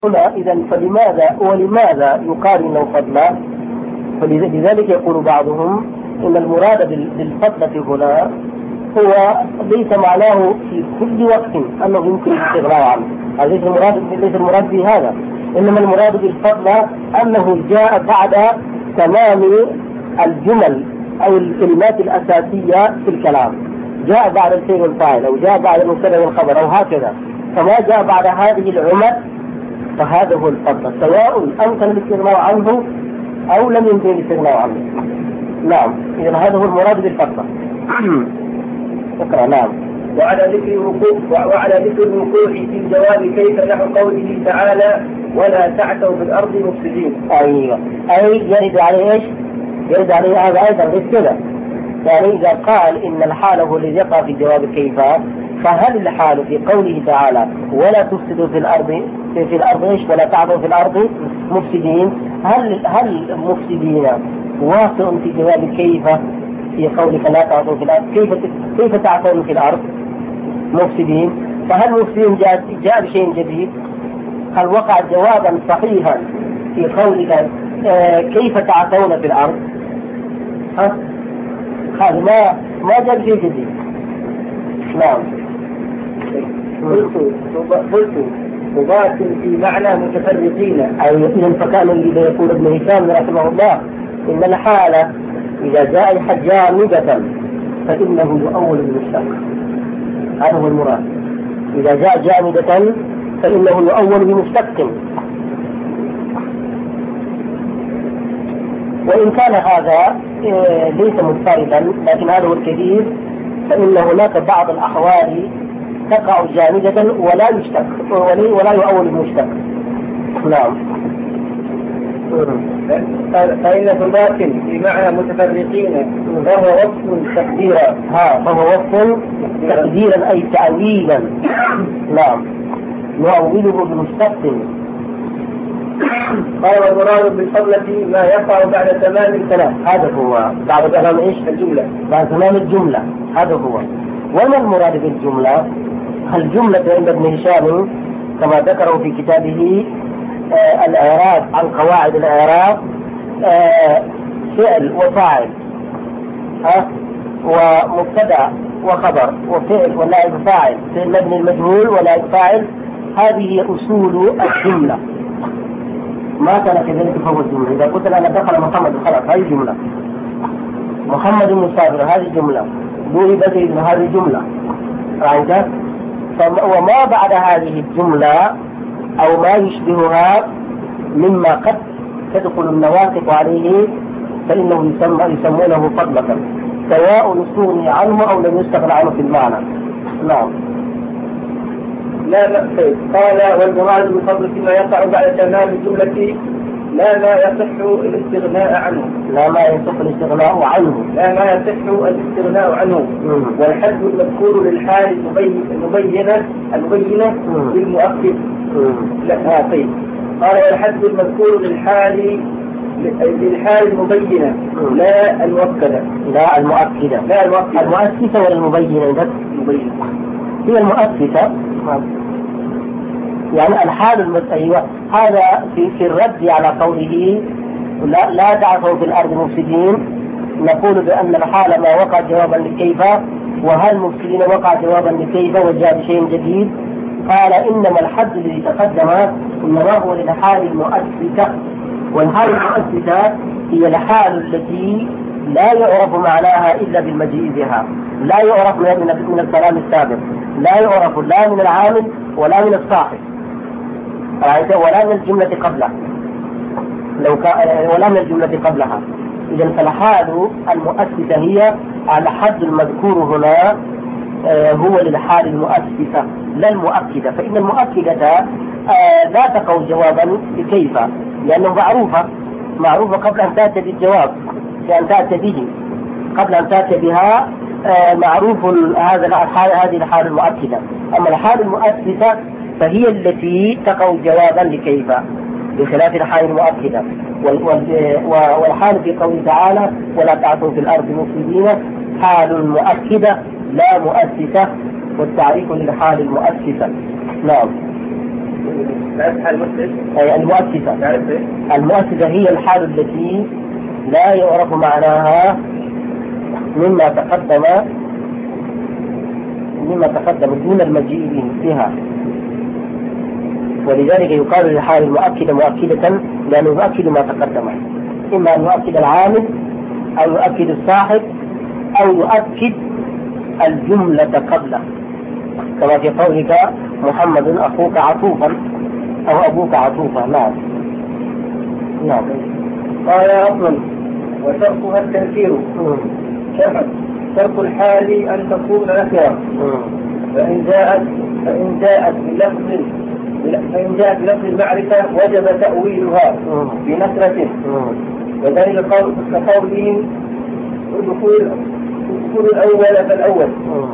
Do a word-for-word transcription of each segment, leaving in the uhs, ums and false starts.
هنا إذا فلماذا ولماذا يقال له فضلا؟ فلذلك يقول بعضهم إن المراد بالفضلة هنا هو ليس معناه في كل وقت أنه يمكن الاستغناء عنه، هذا ليس المراد ليس المراد في هذا، إنما المراد بالفضلة أنه جاء بعد تمام الجمل أو الكلمات الأساسية في الكلام، جاء بعد الفعل والفاعل أو جاء بعد المبتدأ والخبر أو هكذا، فما جاء بعد هذه العمل فهذا هو الفضل، سواء أمكن الاستغناء عنه أو لم يمكن الاستغناء عنه. نعم، إذا هذا هو المراد بالفضل. اقرأ. نعم. وعلى ذكر الوقوع وعلى ذكر الوقوع في الجواب كيف نحو قوله تعالى ولا تعثوا في الأرض مفسدين. أيوة، أي يرد عليه إيش؟ يرد عليه هذا أيضا غير كذا، يعني إذا قال إن الحال هو الذي يقع في الجواب كيف، فهل الحال في قوله تعالى ولا تفسدوا في الأرض في الأرض إيش ولا تعثوا في الأرض مفسدين، هل هل مفسدين واقع في جواب كيف في قولك لا تعثوا في الأرض، كيف كيف تعثون في الأرض مفسدين؟ فهل مفسدين جاء جاء بشيء جديد؟ هل وقع جوابا صحيحا في قولك آه كيف تعثون في الأرض؟ ها؟ هذا ما ما جاء بشيء جديد. نعم. قلت قلت مضاف في معنى متفرقين. أي إذا فكان الذي يقول ابن هشام رحمه الله إن الحالة إذا جاء جامدة فإنه يؤول بالمشتق، هذا هو المراد. إذا جاء جامدة فإنه يؤول بمشتق، وإن كان هذا ليس مضطردا لكن هذا هو الكثير، فإن هناك بعض الأحوال تقع جامدة ولا يشتق ولا يؤول بمشتق. نعم. فإن ثلاث في معنى متفرقين فهو وصف تقديرا. ها فهو وصف تقديرا أي تأويلا. نعم، نؤوله بمشتق. قال والمراد بالفضلة ما يقع بعد تمام الكلام، هذا هو بعد تمام ايش؟ الجملة، بعد تمام الجملة، هذا هو. وما المراد بالجملة؟ الجملة عند ابن هشام كما ذكره في كتابه آه الإعراب عن قواعد الإعراب آه فعل وفاعل، ها ومبتدأ وخبر وفعل ونائب فاعل، فعل مبني المجهول ونائب فاعل، هذه هي أصول الجملة. ما كان كذلك فهو الجملة. إذا قلت أنا دخل محمد خلاص هذه جملة، محمد مسافر هذه جملة، بوي بدر هذه جملة، رأيت؟ وما بعد هذه الجملة أو ما يشبهها مما قد تدخل النواقض عليه فإنه يسمى يسمونه فضلة، سواء استغني عنه أو لم يستغن عنه في المعنى. نعم. لا نقصد. قال والمراد بالفضل فيما يقع بعد تمام الجملة لا ما يصح الاستغناء عنه. لا ما يصح الاستغناء عنه. لا ما يصح الاستغناء عنه. والحد المذكور للحال المبينة المبينة للمؤكد. لا طيب. قال والحد المذكور للحال للحال المبينة لا المؤكدة. لا المؤكدة. لا المؤكدة. المؤكدة ولا المبينة؟ المبينة. هي المؤكدة. يعني الحال المت... أيوة هذا في في الرد على قوله لا لا تعثوا في الأرض مفسدين، نقول بأن الحال ما وقع جوابا لكيف، وهل مفسدين وقع جوابا لكيف وجاء بشيء جديد. قال إنما الحد الذي تقدم إنما هو للحال المؤسسة، والحال المؤسسة هي الحال التي لا يعرف معناها إلا بالمجيء بها، لا يعرف من الكلام السابق، لا يعرف لا من العامل ولا من الصاحب، ولا من الجملة قبلها لو كان ولا من الجملة قبلها. إذا فالحال المؤسسة هي الحد المذكور هنا هو للحال المؤسسة لا المؤكدة، فإن المؤكدة لا تقع جوابا بكيف لأنه معروفة معروفة قبل أن تأتي بالجواب، لأن تأتي به قبل أن تأتي بها معروف هذا الحال هذه الحال المؤكدة. أما الحال المؤسسة فهي التي تقع جوابا لكيف بخلاف الحال المؤكدة. والحال في قوله تعالى ولا تعثوا في الأرض مفسدين حال مؤكدة لا مؤسسة، والتعريف للحال المؤسسة. نعم. أي المؤسسة. المؤسسة هي الحال التي لا يعرف معناها مما تقدم مما تقدم دون المجيء بها، ولذلك يقال للحال المؤكدة مؤكدة لأنه يؤكد ما تقدم، إما أن يؤكد العامل أو يؤكد الصاحب أو يؤكد الجملة قبله، كما في قولك محمد أخوك عطوفا أو أبوك عطوفا. نعم نعم. قال أصلا وشرطها التنكير. شرط الحال أن تكون نكرة، فإن جاءت فإن جاءت بلفظ فإن جاءت بلفظ المعرفة وجب تأويلها بنكرة، وذلك كقولهم ادخل الأول فالأول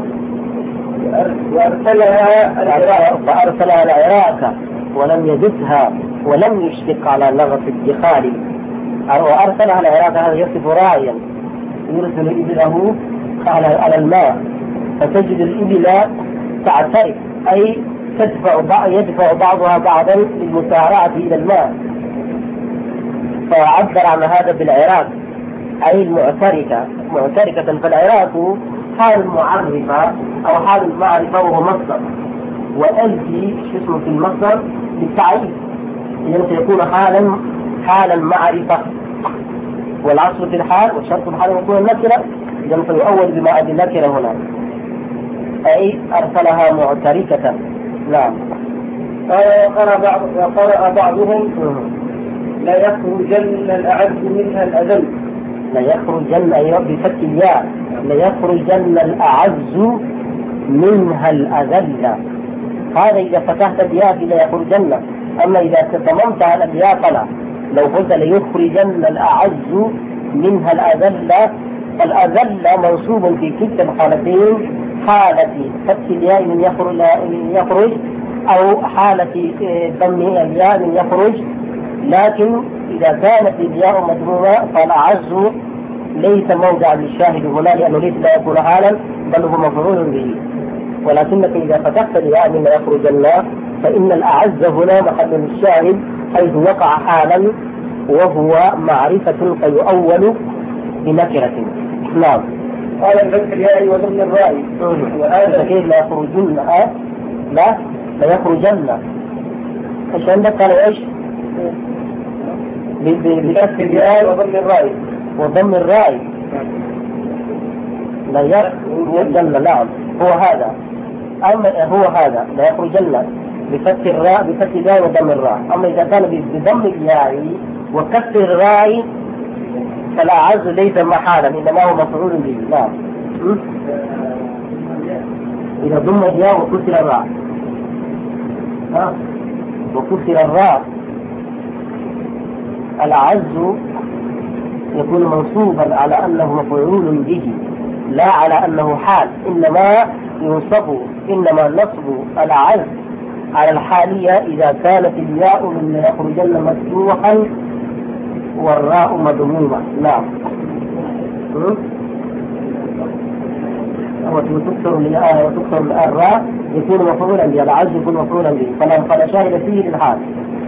وأرسلها العراق فأرسلها العراق ولم يدسها ولم يشفق على لغة الدخال، وأرسلها العراق هذا يصف راعيا يرسل إبله على الماء، فتجد الإبل تعترف أي تدفع يدفع بعضها بعضا للمسارعة إلى الماء، فعبر عن هذا بالعراق أي المعتركة معتركة. فالعراق حال معرفة أو حال المعرفة وهو مصدر، وألفي شو اسمه في المصدر بالتعريف، إذا سيكون حالا حال المعرفة، والعصر في الحال والشرط الحال يكون النكرة، إذا فيؤول بما أدي النكرة هنا أي أرسلها معتركة. نعم. وقرأ بعضهم لا يخرجن الأعز منها الأذل. لا يخرجن أي بفتح الياء، لا يخرجن الأعز منها الأذل. هذا إذا فتحت الياء لا يخرجن، أما إذا ضممت على الياء فلا. لو قلت ليخرجن الأعز منها الأذل، الأذل منصوب في كلتا الحالتين، حالة فتح الياء من يخرج, من يخرج أو حالة ضم الياء من يخرج، لكن إذا كانت الياء مضمومة فالأعز ليس موضع للشاهد هنا، لأنه ليس لا يكون حالا بل هو مفعول به. ولكنك إذا فتحت الياء من يخرج الله فإن الأعز هنا محل الشاهد حيث وقع حالا وهو معرفة فيؤول بنكرة. نعم. قال الفتح الياء وضمن الراء وهذا كيف لا يخرجن لا لا يخرجن. ايش عندك؟ قال ايش؟ بفتح الياء وضم الراء وضم الراء لا يخرجن. نعم هو هذا، أما هو هذا لا يخرجن بفتح الراء بفتح الياء وضم الراء. أما إذا كان بضم الياء وكسر الراء فالأعز ليس محالا إنما هو مفعول به. نعم. إذا ضم الياء وكسر الراء ها وكسر الراء الأعز يكون منصوبا على أنه مفعول به لا على أنه حال، إنما ينصب إنما نصب الأعز على الحالية إذا كانت الياء من يخرجن مفتوحا والراء مضمومة. نعم. وتكسر الآية وتكسر الراء يكون مفعولا به، العز يكون مفعولا به، فلا شاهد فيه للحال.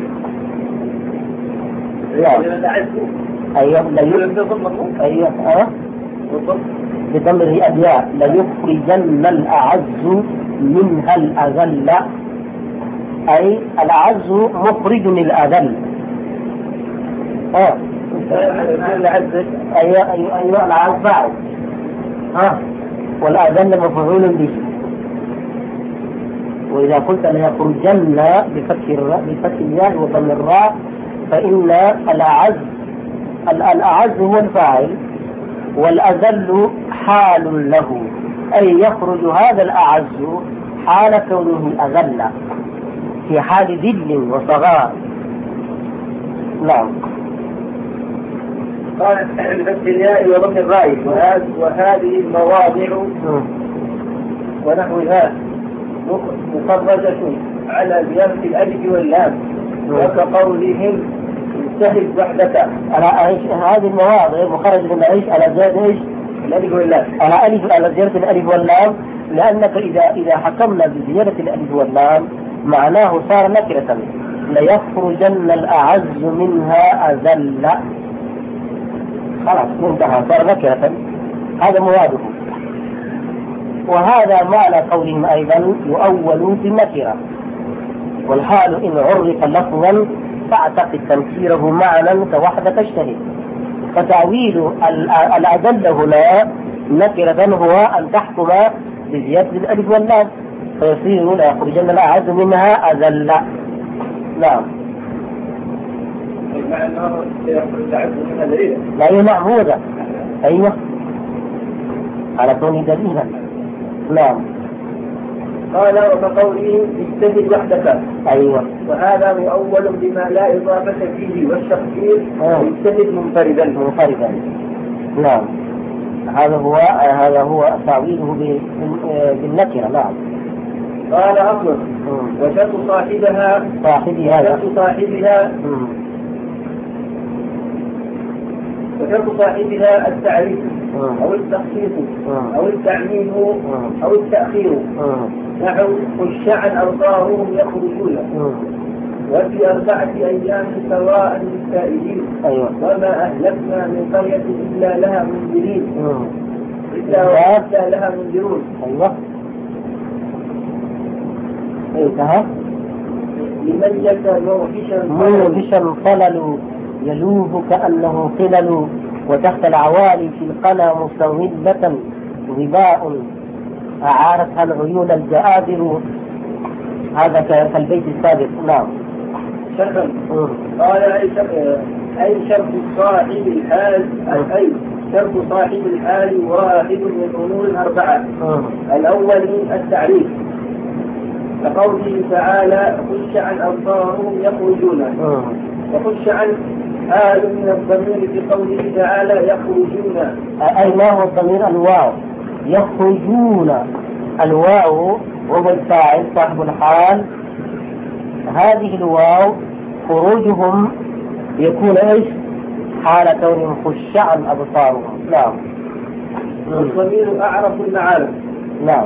أيوه أيوه أه بضم الياء لا يخرجن الأعز منها الأذل، أي الأعز مخرج الأذل. اه أيوه أيوه أيوه الأعز فاعل ها والأذل مفعول به. وإذا قلت لا يخرجن بفتح الراء بفتح الياء وضم الراء فإن الأعز الأعز هو الفاعل والأذل حال له، أي يخرج هذا الأعز حال كونه أذل في حال ذل وصغار. نعم. قال بفتح الياء وضم الراء وهذه المواضع ونحوها مخرجة على زيادة الألف واللام، وكقولهم انتهب وحدك. على ايش هذه المواضع مخرجة من ايش؟ على زيادة ايش؟ الألف واللام. على ألف على زيادة الألف واللام، لأنك إذا إذا حكمنا بزيادة الألف واللام معناه صار نكرة. ليخرجن الأعز منها أذل، خلاص منتهى، صار نكرة، هذا مراده. وهذا معنى قولهم أيضا يؤول بالنكرة، والحال إن عرف لفظا فاعتقد تنكيره معنى كوحدة تشتهي. فتعويل الأذل هنا نكرة هو أن تحكم بزيادة الألف واللام، فيصير لا يخرجن الأعز منها أذل. نعم. لا هي معهودة. أيوة على كون دليلا. نعم. قال وكقوله اجتهد وحدك. أيوة. وهذا مؤول بما لا إضافة فيه، والتخفيف اجتهد منفردا. منفردا. نعم. هذا هو هذا هو تعويله بالنكرة. نعم. قال أصلا وشرط صاحبها صاحبها وشرط صاحبها وشرط صاحبها التعريف أو التخصيص أو التعميم أو التأخير، نحو خشعا أبصارهم يخرجون، وفي أربعة أيام سواء للسائلين، وما أهلكنا من قرية إلا لها منذرين إلا لها منذرون. أيوة. انتهى. لمن يلد موحشا موحشا طلل يلوه كأنه قلل، وتحت العوالي في القنا مستوهبة غباء أعارتها العيون الجآبر. هذا كالبيت السابق. نعم. شرطا. قال أي شرط صاحب الحال، أي شرط صاحب الحال واحد من أمور أربعة. الأول التعريف، كقوله تعالى خشعا أبصارهم يخرجون، وخشعا حال من الضمير في قوله تعالى يخرجون. أي ما هو الضمير؟ الواو. يخرجون، الواو هو الفاعل صاحب الحال. هذه الواو خروجهم يكون ايش؟ حال كونهم خشعا أبصارهم. نعم. والضمير أعرف المعارف. نعم.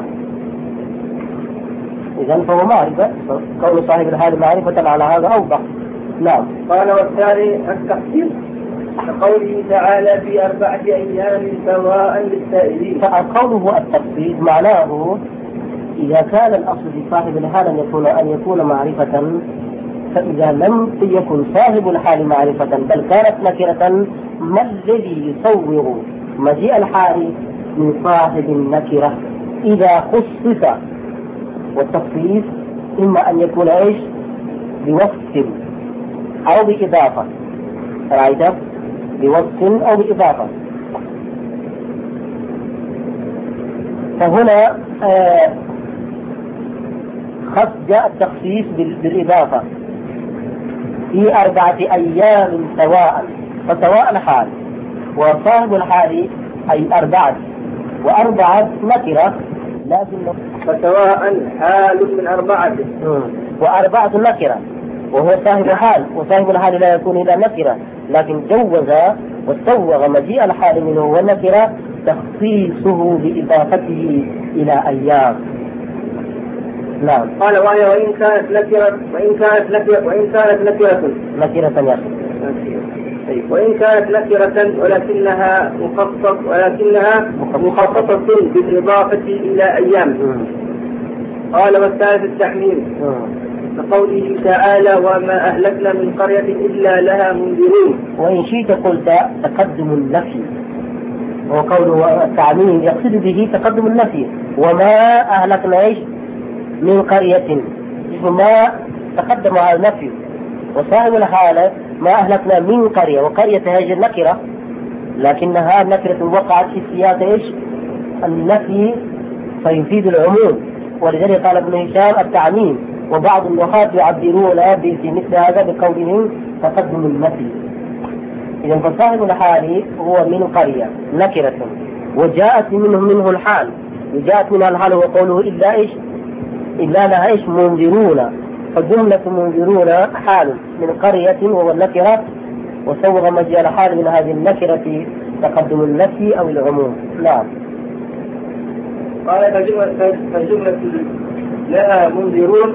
إذن فهو معرفة، كون صاحب الحال معرفة على هذا أوضح. نعم. قال والثاني التخصيص، كقوله تعالى في أربعة أيام سواء للسائلين. فقوله التخصيص معناه إذا كان الأصل في صاحب الحال أن يكون أن يكون معرفة، فإذا لم يكن صاحب الحال معرفة بل كانت نكرة، ما الذي يصور مجيء الحال من صاحب النكرة إذا خصص؟ والتخصيص إما أن يكون إيش؟ بوصف أو بإضافة. رأيت؟ بوصف أو بإضافة. فهنا آه خص جاء التخصيص بالإضافة في أربعة أيام سواء، فسواء الحال وصاحب الحال أي أربعة، وأربعة نكرة لكن فسواء حال من أربعة وأربعة نكرة، وهو صاحب الحال، وصاحب الحال لا يكون إلا نكرة، لكن جوز واستوغ مجيء الحال منه والنكرة تخصيصه بإضافته إلى أيام. نعم. قال وهي وإن كانت نكرة وإن كانت نكرة وإن كانت نكرة نكرة يا وإن كانت نكرة ولكنها مخصص ولكنها مخصصة بالإضافة إلى أيام. قال والثالث التحميل، كقوله تعالى وما أهلكنا من قرية إلا لها منذرون. وإن شئت قلت تقدم النفي، وقوله التعميم يقصد به تقدم النفي. وما أهلكنا إيش من قرية، ما تقدم على النفي، وصاحب الحالة ما أهلكنا من قرية، وقرية هذه النكرة لكنها نكرة وقعت في سياق إيش؟ النفي، فيفيد العموم. ولذلك قال ابن هشام التعميم، وبعض النحاة يعبرون في مثل هذا بقولهم تقدم النفي. إذا فصاحب الحال هو من قرية نكرة وجاءت منه منه الحال، وجاءت منها الحال وقوله إلا إيش؟ إلا لها إيش؟ منذرون. فجملة منذرون حال من قرية وهو النكرة، وسوغ مجيء الحال من هذه النكرة تقدم النفي أو العموم. نعم. قال فجملة, فجملة لها منذرون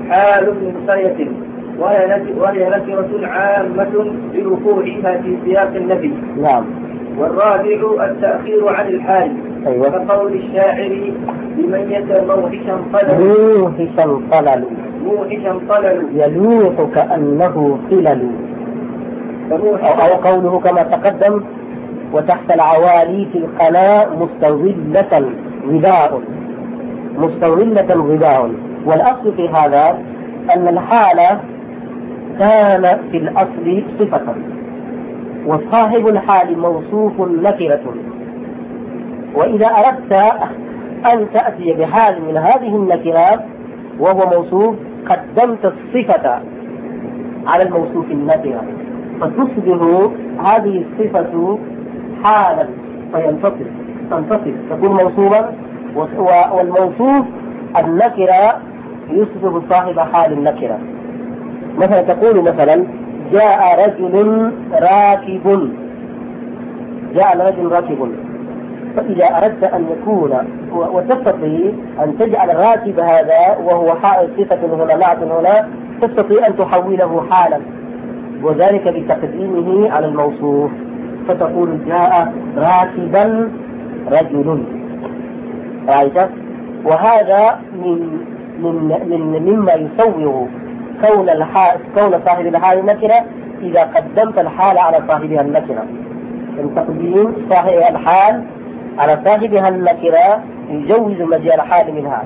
حال من قرية وهي نكرة عامة لوقوعها في سياق النفي. نعم. والرابع التأخير عن الحال. أيوة. كقول الشاعر لميت موحشا طلل. موحشا طلل. موحشا طلل يلوح كأنه قلل. أو, أو قوله كما تقدم وتحت العوالي في القناة مستظلة غذاء. مستظلة غذاء. والأصل في هذا أن الحالة كان في الأصل صفة، وصاحب الحال موصوف نكرة، وإذا أردت أن تأتي بحال من هذه النكرات وهو موصوف قدمت الصفة على الموصوف النكرة، فتصبح هذه الصفة حالا فينتصف تنتصف تكون موصوفا، والموصوف النكرة يصبح صاحب حال النكرة. مثلا تقول مثلا جاء رجل راكب، جاء رجل راكب، فإذا أردت أن يكون وتستطيع أن تجعل الراكب هذا وهو حائل صفة هنا نعت هنا تستطيع أن تحوله حالا، وذلك بتقديمه على الموصوف، فتقول جاء راكبا رجل. رأيت؟ وهذا من من من مما يسوغ كون الحال كون صاحب الحال النكرة إذا قدمت الحال على صاحبها النكرة. من تقديم صاحب الحال على صاحبها النكرة يجوز مجيء الحال منها.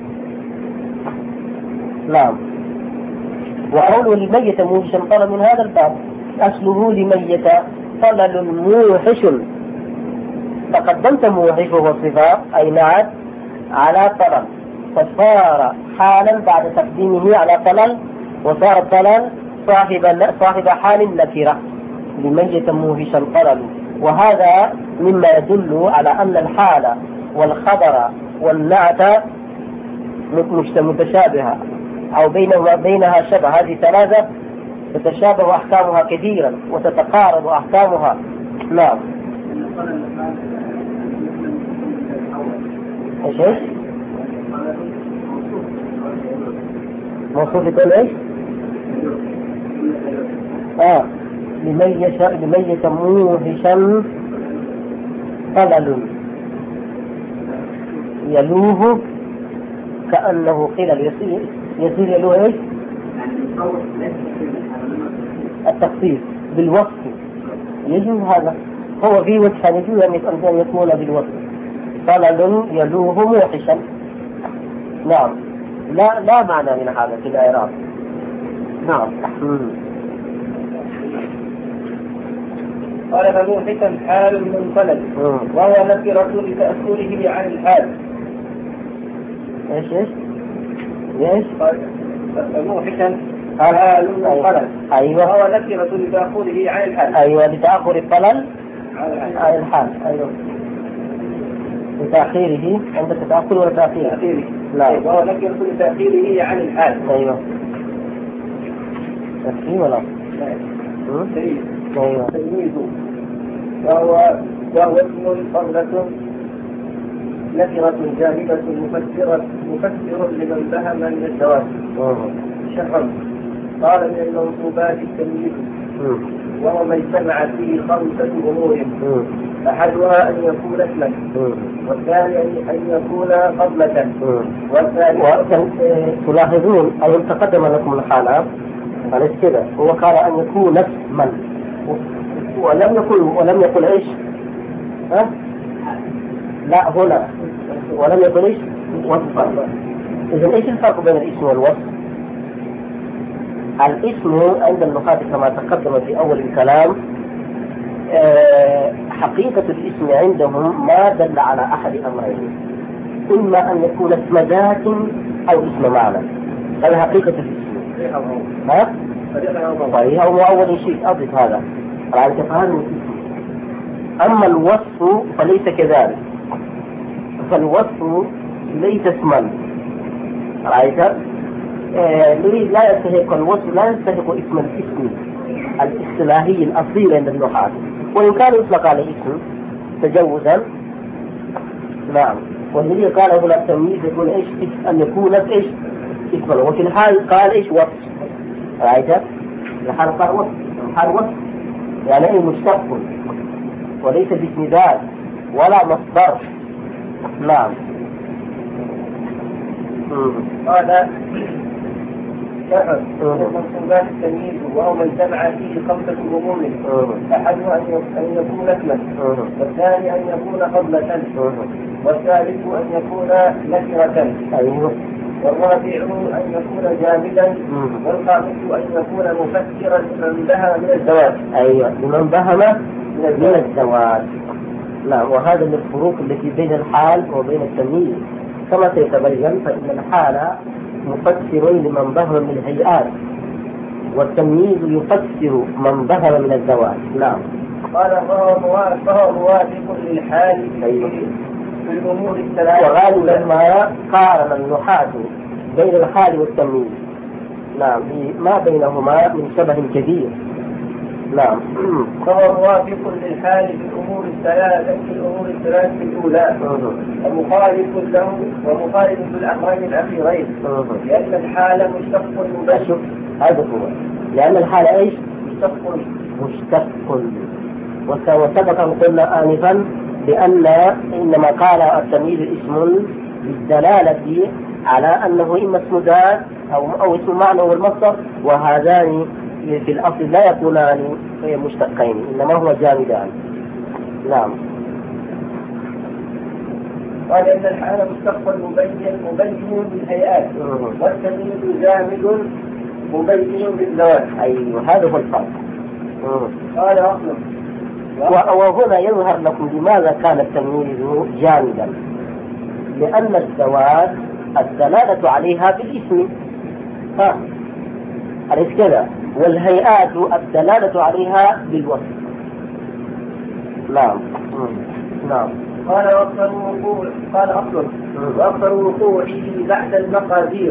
نعم. وقوله لميت موحشا طلل من هذا الباب، أصله لميت طلل موحش، فقدمت موحش وهو صفة أي نعت على طلل، فصار حالا بعد تقديمه على طلل، وصار طلل صاحب صاحب حال نكرة لميت موحشا طلل. وهذا مما يدل على أن الحال والخبر والنعت متشابهة أو بينهما بينها شبه. هذه ثلاثة تتشابه أحكامها كثيرا وتتقارب أحكامها. نعم. ايش ايش؟ موصوف يكون ايش؟ اه لميت لميت موحشا طلل يلوه كأنه قلل. يصير يصير يلوه ايش؟ التخصيص بالوصف يجوز هذا، هو في وجه يجوز أن يكون بالوصف. طلل يلوه موحشا. نعم. لا لا معنى من هذا في الإعراب. نعم. قال فموحشا حال منفلت وهو نكرة لتأثره عن الحال. ايش ايش؟ ايش؟ فموحشا حال منفلت. ايوه. وهو نكرة لتأخره عن الحال. ايوه لتأخر الطلل عن الحال. ايوه لتأخيره. عندك تأخر ولا تأخير؟ تأخيره. لا. وهو نكرة لتأخيره عن الحال. ايوه. تأخير ولا؟ تأخير. ايوه. تلميذ وهو وهو اسم فضلة نكرة جانبة مفسرة مفسر لمن فهم من الزواج. شرعا. قال من المنصوبات التمييز وهو ما اجتمع فيه خمسة أمور، أحدها أن يكون اسما، والثاني أن يكون فضلة، والثالث. تلاحظون أو تقدم لكم الحالة على كذا، هو قال أن يكون اسما ولم يقل ولم يقل إيش؟ ها؟ لا هنا ولم يقل إيش؟ وصفا. إذن إيش الفرق بين الاسم والوصف؟ الاسم عند اللغات كما تقدم في أول الكلام حقيقة الاسم عندهم ما دل على أحد أمرين، إما أن يكون اسم ذات أو اسم معنى. هذا حقيقة الاسم. ها؟ طيب هو أول شيء أضف هذا على فهذا الاسم. أما الوصف فليس كذلك، فالوصف ليس اسما. رأيت؟ لا يستحق الوصف لا يستحق اسم الاسم الاصطلاحي الأصيل عند اللغات، وإن كان يطلق عليه اسم تجوزا. نعم. والذي قال هنا التمييز يكون ايش؟ أن يكون ايش؟ اسما، وفي الحال قال إيش وصف. رأيت؟ في الحال قال وصف، الحال وصف يعني أي مشتق وليس باسم ذات ولا مصدر. نعم. قال شرع المنصوبات التمييز وهو ما اجتمع فيه خمسة أمور، أحدها أن يكون اسما، والثاني أن يكون فضلة، والثالث أن يكون نكرة، والرابع أن يكون جامدا، والخامس أن يكون مفسرا لمن بهم من الزواج. أيوة، لمن بهم من الزواج. نعم. وهذا من الفروق التي بين الحال وبين التمييز كما سيتبين، فإن الحال مفسر لمن بهم من الهيئات، والتمييز يفسر من بهم من الزواج. نعم. قال فهو موافق للحال في الأمور الثلاثة. وغالبا ما قارن النحاة بين الحال والتمييز، نعم، ما بينهما من شبه كبير. نعم. فهو موافق للحال في الأمور الثلاثة في الأمور الثلاثة الأولى، ومخالف له ومخالف للأمرين الأخيرين، لأن الحال مشتق مباشر. شوف هذا هو، لأن الحال إيش؟ مشتق مشتق. وسبق أن قلنا آنفا بأن إنما قال التمييز اسم بالدلالة على أنه إما اسم ذات أو أو اسم معنى والمصدر، وهذان في الأصل لا يكونان مشتقين، إنما هو جامدان. نعم. قال إن الحال مشتق مبين مبين بالهيئات، والتمييز جامد مبين بالذوات. أيوه، هذا هو الفرق. قال أصلا. وهنا يظهر لكم لماذا كان التمييز جامدا، لأن الذوات الدلالة عليها بالاسم، ها أليس كذا؟ والهيئات الدلالة عليها بالوصف. نعم. نعم. قال أكثر وقوع قال أصل وأكثر وقوعه بعد المقادير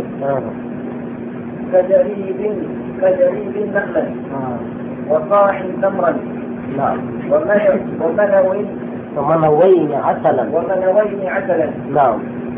كجريب كجريب نخلا وصاع تمرا. نعم. ومنوين ومنوين عسلا ومنوين عسلا. نعم.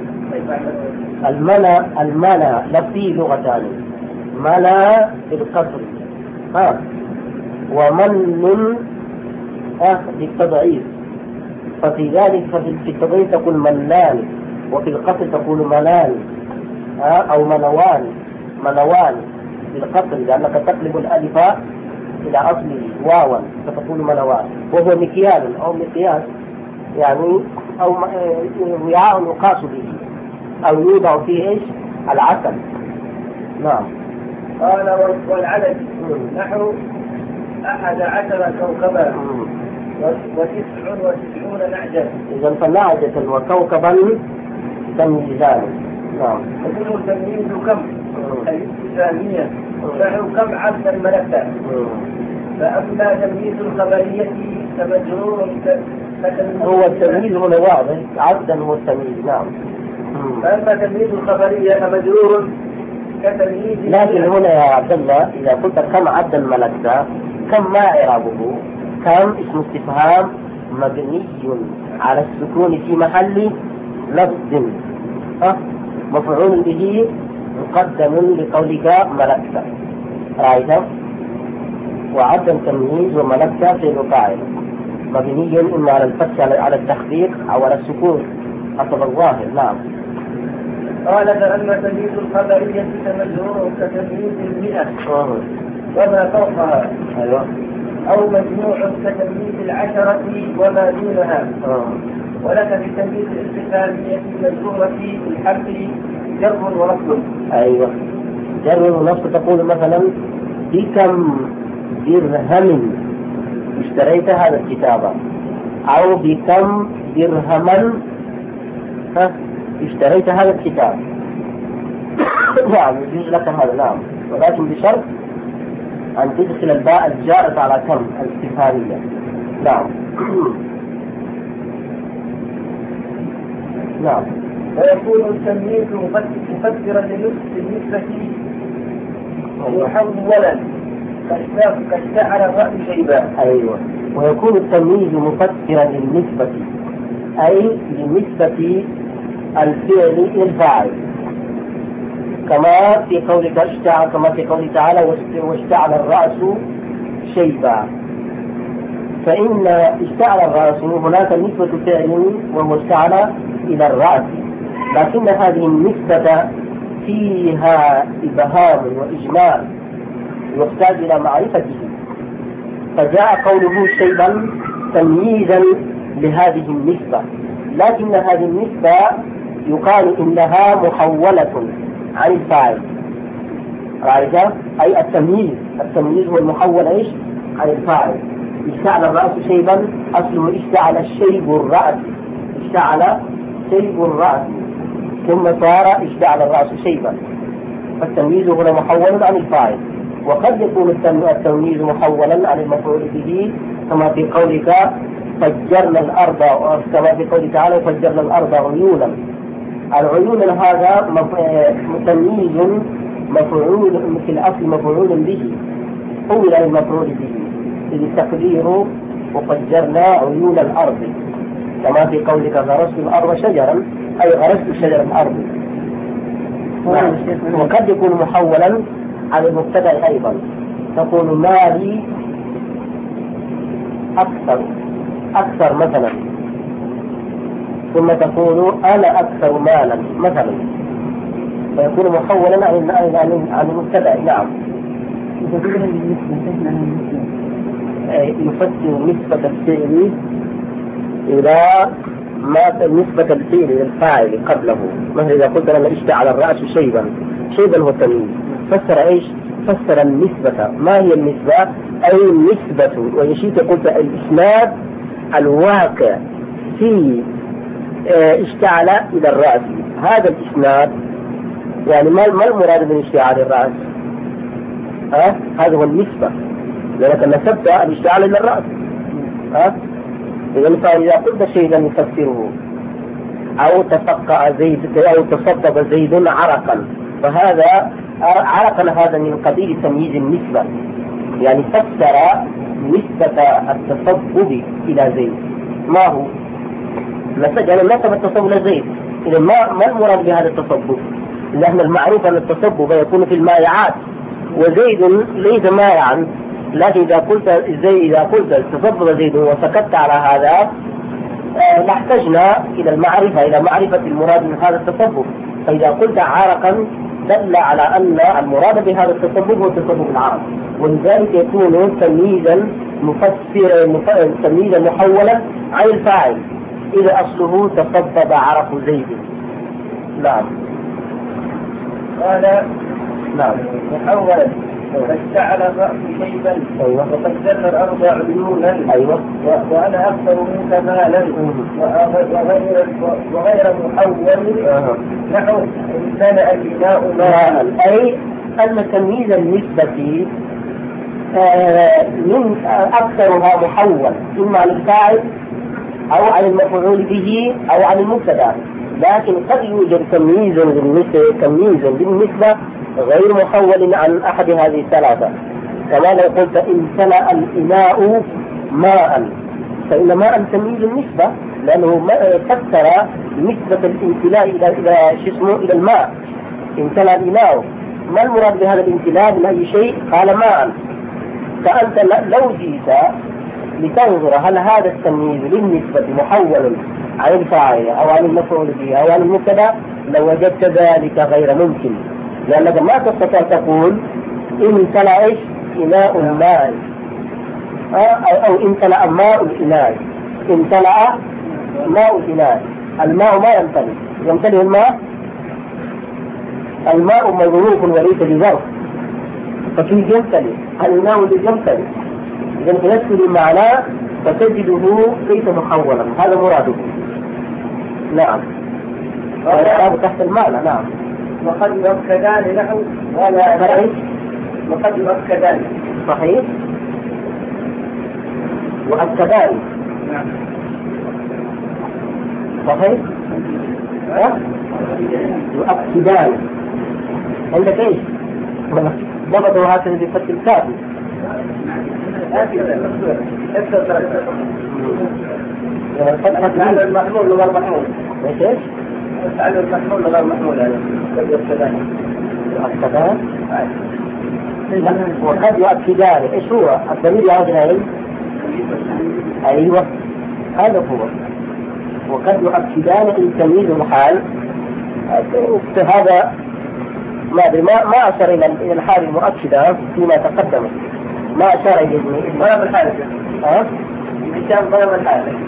المنى المنى لفظي لغتان، منى بالقصر ها، ومن ها بالتضعيف، ففي ذلك ففي التضعيف تكون منان، وفي القصر تكون منان ها، أو منوان منوان بالقصر، لأنك تقلب الألف إلى أصله واوا فتكون منوان، وهو مكيال أو مقياس يعني أو وعاء يقاس به أو يوضع فيه إيش؟ العسل. نعم. قال والعدد نحو أحد عشر كوكبا وتسع وتسعون نعجة. إذا فنعجة وكوكبا تمييزان. نعم. يكون التمييز كم الاستفهامية، نحو كم عبدا ملكا. فأما تمييز الخبرية فمجرور هو التمييز هنا واضح، عبدا هو التمييز. نعم. فأما تمييز الخبرية فمجرور كتمييز. لكن هنا يا عبد الله إذا قلت كم عبدا ملكت، كم ما إعرابه؟ كم اسم استفهام مبني على السكون في محل لفظ، أه؟ مفعول به مقدم لقولك ملكت. رأيت؟ وعبدا تمييز وملكت فعل فاعل مبني إما على الفتح على التخفيف أو على السكون حسب الظاهر. نعم. قال فأما تمييز الخبرية فمجرور كتمييز المئة وما فوقها. أيوة. أو مجموع كتمييز العشرة وما دونها. ولك في تمييز الاستفهامية المجرورة في الحرف جر ونصب. أيوة، جر ونصب. تقول مثلا بكم درهم اشتريت هذا الكتاب، أو بكم درهما اشتريت هذا الكتاب. نعم، يجوز لك هذا. نعم، ولكن بشرط أن تدخل الباء الجارة على كم الاستفهامية. نعم. نعم. ويكون التمييز مفسرا للنسبة محولا كاشتعل الرأس شيبا. أيوة. ويكون التمييز مفسرا للنسبة، أي لنسبة الفعل إلى الفاعل. كما في قولك اشتعل، كما في قوله تعالى واشتعل الرأس شيبا. فإن اشتعل الرأس هناك نسبة فعل وهو اشتعل إلى الرأس، لكن هذه النسبة فيها إبهام وإجمال يحتاج إلى معرفته، فجاء قوله شيبا تمييزا لهذه النسبة، لكن هذه النسبة يقال إنها محولة عن الفاعل. رأيت؟ أي التمييز، التمييز هو المحول إيش؟ عن الفاعل. اشتعل الرأس شيبا أصله اشتعل الشيب الرأس، اشتعل شيب الرأس ثم صار اشتعل الرأس شيبا، فالتمييز هنا محول عن الفاعل. وقد يكون التمييز محولا عن المفعول به كما في قولك فجرنا الأرض، كما في قوله تعالى فجرنا الأرض عيونا. العيون هذا تمييز مفعول في الأصل مفعول به حول عن المفعول به، إذ التقدير وفجرنا عيون الأرض، كما في قولك غرست الأرض شجرا أي غرست شجر الأرض. وقد يكون محولا على المبتدأ أيضا، تقول مالي أكثر أكثر مثلا، ثم تقول أنا أكثر مالا مثلا، فيكون محولا عن عن المبتدأ. نعم. يفسر نسبة الفعل إلى ما نسبة الفعل إلى الفاعل قبله، مثل إذا قلت أنا اشتعل الرأس شيبا، شيبا هو التمييز، فسر إيش؟ فسر النسبة. ما هي النسبة؟ أي النسبة، ويشيت قلت الإسناد الواقع في اشتعل إلى الرأس. هذا الإسناد يعني ما ما المراد من اشتعال الرأس؟ ها؟ هذا هو النسبة، لأنك نسبت الاشتعال إلى الرأس. ها؟ إذا فإذا قلت شيئا يفسره أو تفقع زيد أو تصبب زيد عرقا، فهذا عرقا هذا من قبيل تمييز النسبة، يعني فسر نسبة التصبب إلى زيد. ما هو؟ يعني نسب التصبب إلى زيد، إذا ما ما المراد بهذا التصبب؟ لأن المعروف أن التصبب يكون في المائعات، وزيد ليس مائعا، لكن إذا قلت زي إذا قلت تصبب زيد وسكت على هذا لاحتجنا إلى المعرفة إلى معرفة المراد من هذا التصبب. فإذا قلت عرقا دل على أن المراد بهذا التصبب هو تصبب العرق، ولذلك يكون تمييزا مفسر تمييزا محولا عن الفاعل إذا أصله تصبب عرق زيد. نعم. قال نعم محولا فاشتعل الرأس شيبا أيوة. وفجرنا الأرض عيونا أيوة. وأنا أكثر منك مالا وغير وغير محول أه. نحو امتلأ الإناء ماء، أي أن تمييز النسبة من أكثرها محول إما عن الفاعل أو عن المفعول به أو عن المبتدأ، لكن قد يوجد تمييز بالنسبة تمييز بالنسبة غير محول عن أحد هذه الثلاثة. كما لو قلت امتلأ الإناء ماء، فإن ماء تمييز النسبة، لأنه فسر نسبة الامتلاء إلى إلى شو اسمه إلى الماء. امتلأ الإناء، ما المراد بهذا الامتلاء من أي شيء؟ قال ماء. فأنت لو جئت لتنظر هل هذا التمييز للنسبة محول عن الفاعل أو عن المفعول به أو عن المبتدأ لوجدت ذلك غير ممكن، لأنك ما تستطيع تقول امتلأ إيش إناء الماء أو امتلأ ماء الإناء. امتلأ ماء الإناء، الماء ما يمتلئ، يمتلئ الماء، الماء مظروف وليس بظرف، فكيف يمتلئ؟ الإناء الذي يمتلئ، إذا فيسر معناه فتجده ليس محولا، هذا مراده. نعم. هذا تحت المعنى. نعم. وقد يؤكدان له ولا صحيح. وقد يؤكدان صحيح. يؤكدان. نعم. صحيح. ها؟ يؤكدان. عندك ايش؟ ضبطوا هكذا بفتح الكاف. هذا المحمول غير محمول. ايش ايش؟ هذا المحمول غير محمول هذا. يؤكدان وقد يؤكدان. ايش هو الضمير يعود الى؟ ايوه هذا هو. وقد يؤكدان التمييز الحال. هذا ما ادري ما ما اشار الى الحال المؤكده فيما تقدم، ما اشار الى ضرب الحال. ها؟ كان ضرب الحال.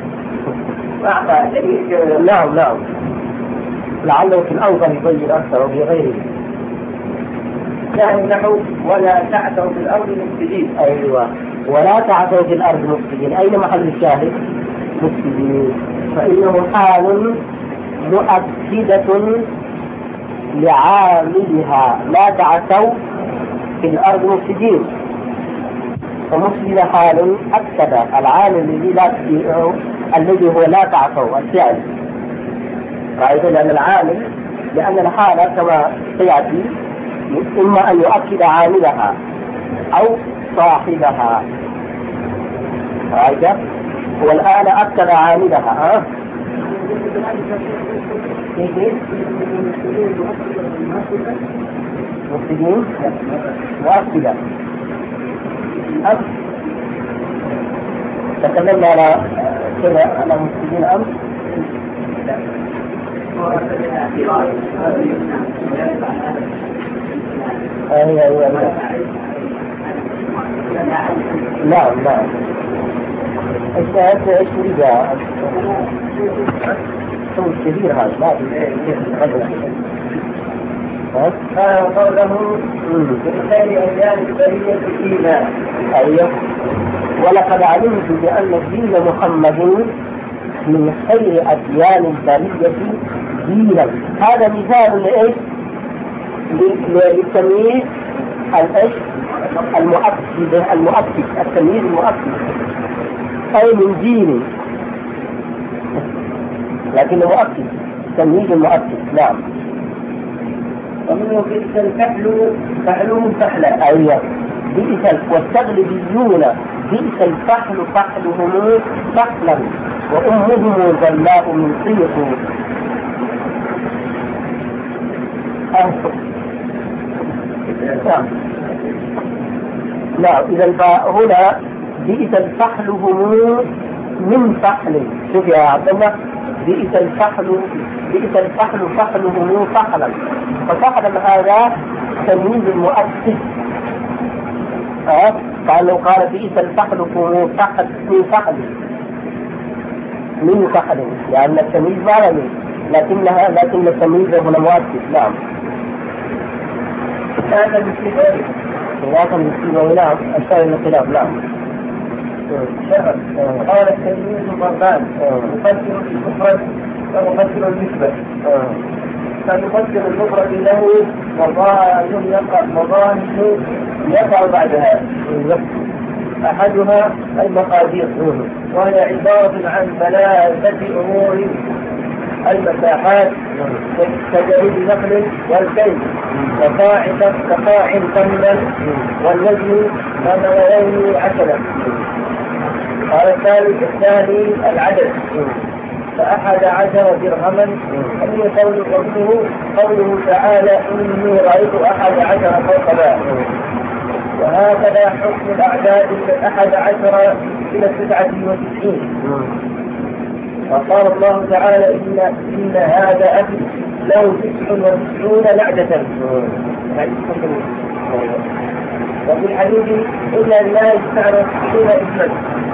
نعم نعم، لعله في الأوضح يبين أكثر وفي غيره. يعني نحو ولا تعثوا في الأرض مفسدين. أيوة، ولا تعثوا في الأرض مفسدين. أين محل الشاهد؟ مفسدين، فإنه حال مؤكدة لعاملها. لا تعثوا في الأرض مفسدين، فمفسد حال أكد العامل الذي لا الذي هو لا تعثوا الفعل. رأيت لأن العامل لأن الحالة كما سيأتي إما أن يؤكد عاملها أو صاحبها. رأيت والآن أكد عاملها. أه؟ مفسدين مؤكدة. أمس تكلمنا على كذا على مفسدين أمس. أيوة أيوة نعم نعم. الشاهد ايش تريد؟ صوت كبير هذا ما هذا قوله بخير أيام البرية الإيمان. أيوه، ولقد علمت بأن دين محمد من خير أديان البرية دينا. هذا مثال لإيش؟ للتمييز الإيش؟ المؤكد المؤكد التمييز المؤكد أي من دين، لكن مؤكد تمييز المؤكد. نعم. ومنه بئس الفحل فحلهم فحلا. أيوة بئس والتغلبيون بئس الفحل فحلهم فحلا وأمهم ظلاء من طيق. نعم نعم. إذا هنا بئس الفحل هم من فحل. شوف يا عبد الله، بئس الفحل بئس الفحل فحلهم فحلا، ففحلا هذا تمييز مؤكد. قال قال بئس الفحل هم فحل من فحل من فحل، يعني التمييز ما له لكنها لكن التمييز هنا مؤكد. نعم. هذا بالكتاب خلافا بالسيبوي. نعم أشار إلى الخلاف. نعم. قال التلميذ ضربان، مفسر المفرد ومفسر النسبة. فمفسر المفرد له مظاهر يقع مظاهر يقع بعدها. أحدها المقادير، وهي عبارة عن ثلاثة أمور: المساحات كجريد نقل والكيل وقاع كقاع كملا والوزن كملايين عشرة. قال الثالث الثاني العدد، فأحد عشر درهما. أن قول قوله قوله تعالى إني رأيت أحد عشر كوكبا. وهكذا حكم الأعداد من أحد عشر إلى تسعة وتسعين. وقال الله تعالى إن, إن هذا أخي له تسع وتسعون نعجة. وفي الحديث إن الله تسع وتسعون اسما.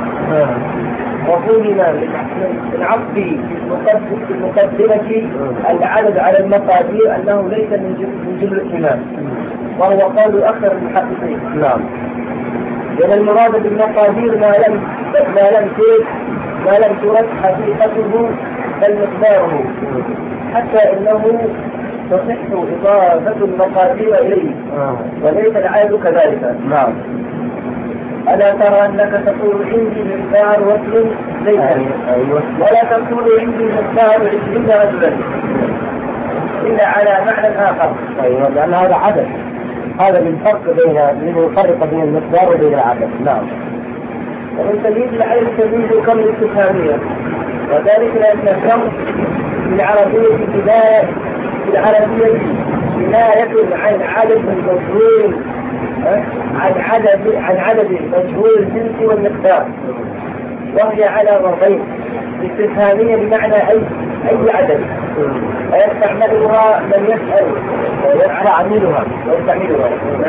وفهم من عطف المقدمة العدد على المقادير أنه ليس من جمل الإمام، وهو قول أكثر المحققين. نعم. لأن المراد بالمقادير ما لم ما لم ترد ما لم ترد حقيقته بل مقداره، حتى إنه تصح إضافة المقادير إليه وليس العادة كذلك. نعم. ألا ترى أنك تقول عندي مقدار وزن زيتا، أيوة. ولا تقول عندي مقدار عشرين رجلا إلا على معنى آخر. أيوة، لأن هذا عدد، هذا بالفرق بين الفرق بين المقدار وبين العدد. نعم. ومن تمييز العين تمييز الكم الاستفهامية، وذلك لأن الكم في العربية بداية في العربية كناية عن عدد مجهول عن عدد عن عدد مجهول الجنس والمقدار، وهي على ضربين: استفهامية بمعنى أي أي عدد، ويستعملها من يسأل ويستعملها ويستعملها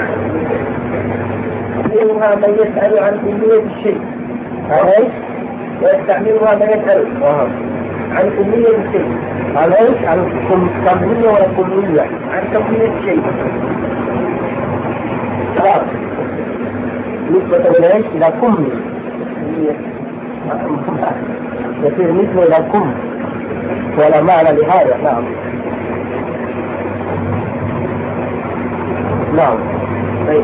يستعملها من يسأل عن كمية الشيء، ويستعملها من يسأل عن كمية الشيء. على ايش؟ عن كمية ولا كمية؟ عن كمية الشيء. خلاص. نسبة إلى ايش؟ إلى كم. يصير نسبة إلى كم. ولا معنى لهذا. نعم. نعم. طيب.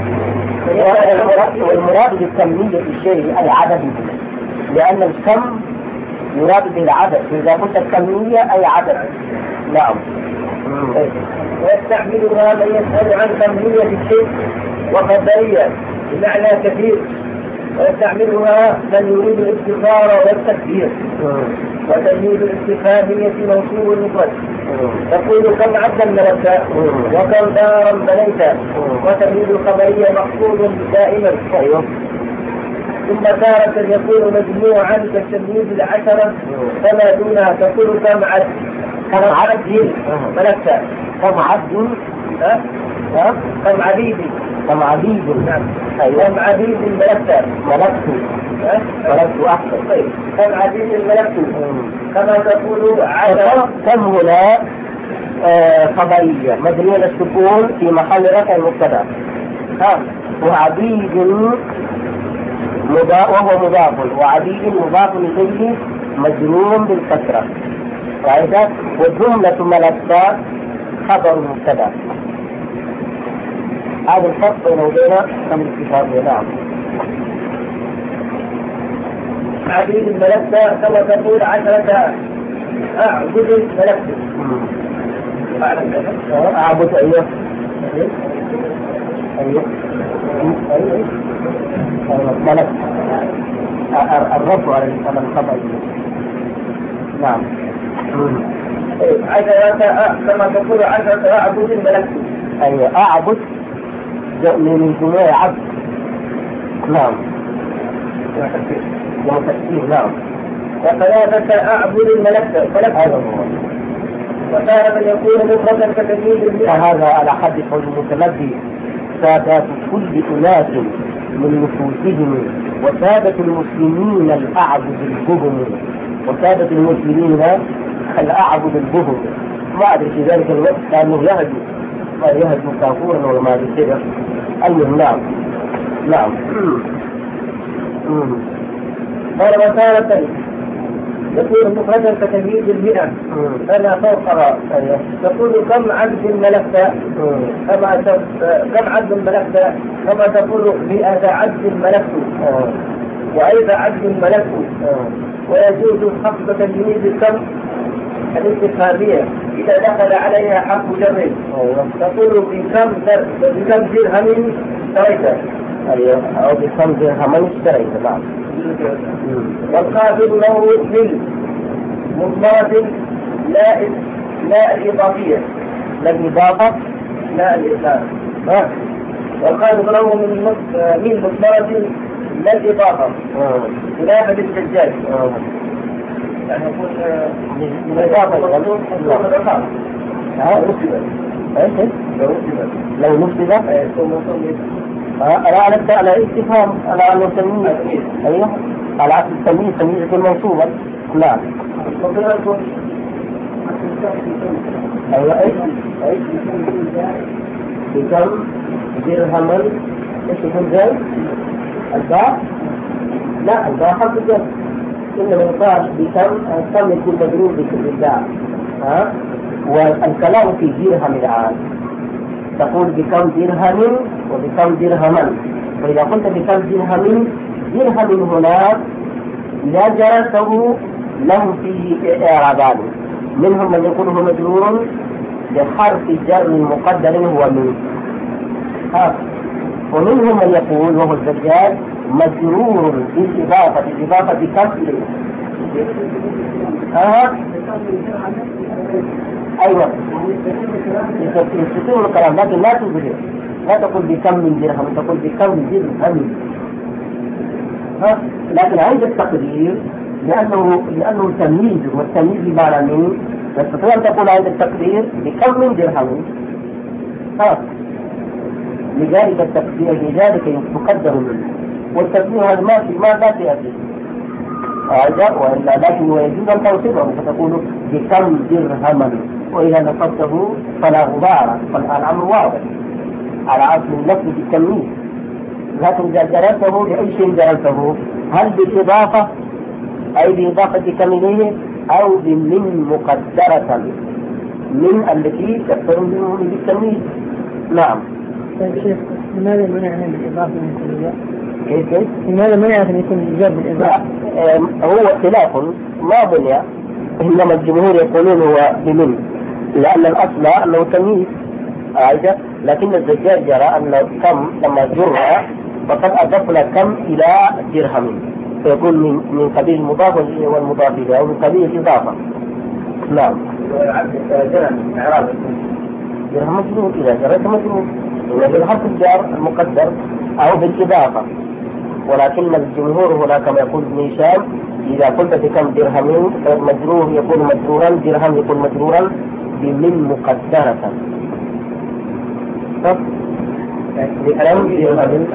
والمراد بالكمية الشيء أي عدده، لأن الكم يراد به العدد، إذا قلت الكمية أي عدد. نعم. ويستعملها من يسأل عن كمية الشيء وقدرية بمعنى كثير، ويستعملها من يريد الاستخارة والتكبير. وتمييز الاستفهامية موصول مفرد، تقول كم عبدا ملكت وكم دارا بنيت. وتمييز الخبرية مقصود دائما. ثم تارة يكون مجموعا كالتمييز العشرة فما دونها، تقول كم عبد كم عبد ملكت كم عبد كم عبيد كم عبيد كم عبيد ملكت ملكت ملكت أحسن. طيب كم عبيد ملكت كما تقول على كم هنا آه خبرية مبنية للسكون في محل رفع مبتدأ، وعبيد مضاف وهو مضاف، وعبيد مضاف إليه مجرور بالكسرة. وإذا والجملة ملكت خبر مبتدأ. هذا الفرق بين وبين كم الكتاب. نعم. عبيد ملكت كما تقول عشرة أعبد ملكت. أعبد أيوه أيوه ملك الرب على الخبر. نعم. عشرة كما تقول عشرة أعبد ملكت. أيوه أعبد من جموع عبد. نعم. وتكفير. نعم. وثلاثة أعبد ملكت فلك. وكان من يكون مفردا كتمييز. فهذا على حد قول المتنبي: سادات كل أناس من نفوسهم وسادة المسلمين الأعبد البهم. وسادة المسلمين الأعبد البهم. ما أدري في ذلك الوقت كانوا يهدوا ما يهدوا كافورا ولا ما أدري كذا. المهم. نعم. نعم. قال وتارة يكون مفردا كتمييز المئة فما فوقها. تقول كم عبد ملكت كما كم عبد ملكت كما تقول مئة عبد ملكت وأيضا عبد ملكت. ويجوز حفظ تمييز كم الاستفهامية إذا دخل عليها حرف جر. تقول بكم بكم درهم اشتريت. أيوه أو بكم درهم اشتريت. نعم. والقابل له من مضمرة لا لا الإضافية لا الإضافة لا الإضافة. والقابل له من من مضمرة لا الإضافة خلاف للدجاج. يعني يقول من الإضافة لو نصب أنا أنا على استفهام أنا على تمييز. أيوه على أساس التمييز تمييز المنصوبة. نعم. أيوه إيش إيش بكم درهما إيش يكون ذلك؟ الباء لا الباء حرف الجر، إنما يقال بكم كم يكون مجرور بكل الباء. ها والكلام في درهم الآن تقول بكم درهم وبكم درهما. فإذا قلت بكم درهم درهم هنا إذا جرته له فيه إعرابان: منهم من يكون هو مجرور بحرف جر مقدر هو من، ومنهم من يقول وهو الزجاج مجرور بالإضافة بالإضافة كسر. ها أيوة يستطيع الكلام لكن لا تظهر، لا تقول بكم من درهم، تقول بكم درهم. ها لكن عند التقدير لأنه لأنه تمييز، والتمييز بمعنى من تستطيع أن تقول عند التقدير بكم من درهم. ها لذلك التقدير لذلك تقدر منه، والتقدير هذا ما في ما لا تأتي هذا وإلا، لكن ويجوز أن توصفه فتقول بكم درهما، وإذا نصبته فلا غبار، فالأمر واضح على أصل اللفظ بالتمييز. لكن إذا جرته بأي شيء جرته، هل بالإضافة أي بإضافة كمله أو بمن مقدرة من التي تقترن منه بالتمييز. نعم. طيب شيخ لماذا منع من الإضافة من الكلية؟ كيف كيف؟ لماذا منع أن يكون الإجابة بالإضافة؟ هو اختلاف ما منع، إنما الجمهور يقولون هو بمن، لأن الأصل أنه تمييز عايزة، لكن الزجاج جرى أن كم لما جرها فقد أضفنا كم إلى درهم، فيكون من من قبيل المضاف والمضاف إليه أو من قبيل الإضافة. نعم. درهم مجرور إذا جرت مجرور بالحرف الجار المقدر أو بالإضافة، ولكن الجمهور هنا كما يقول ابن هشام إذا قلت بكم درهم مجرور يكون مجرورا، درهم يكون مجرورا بمن مقدرة. طب بكم درهم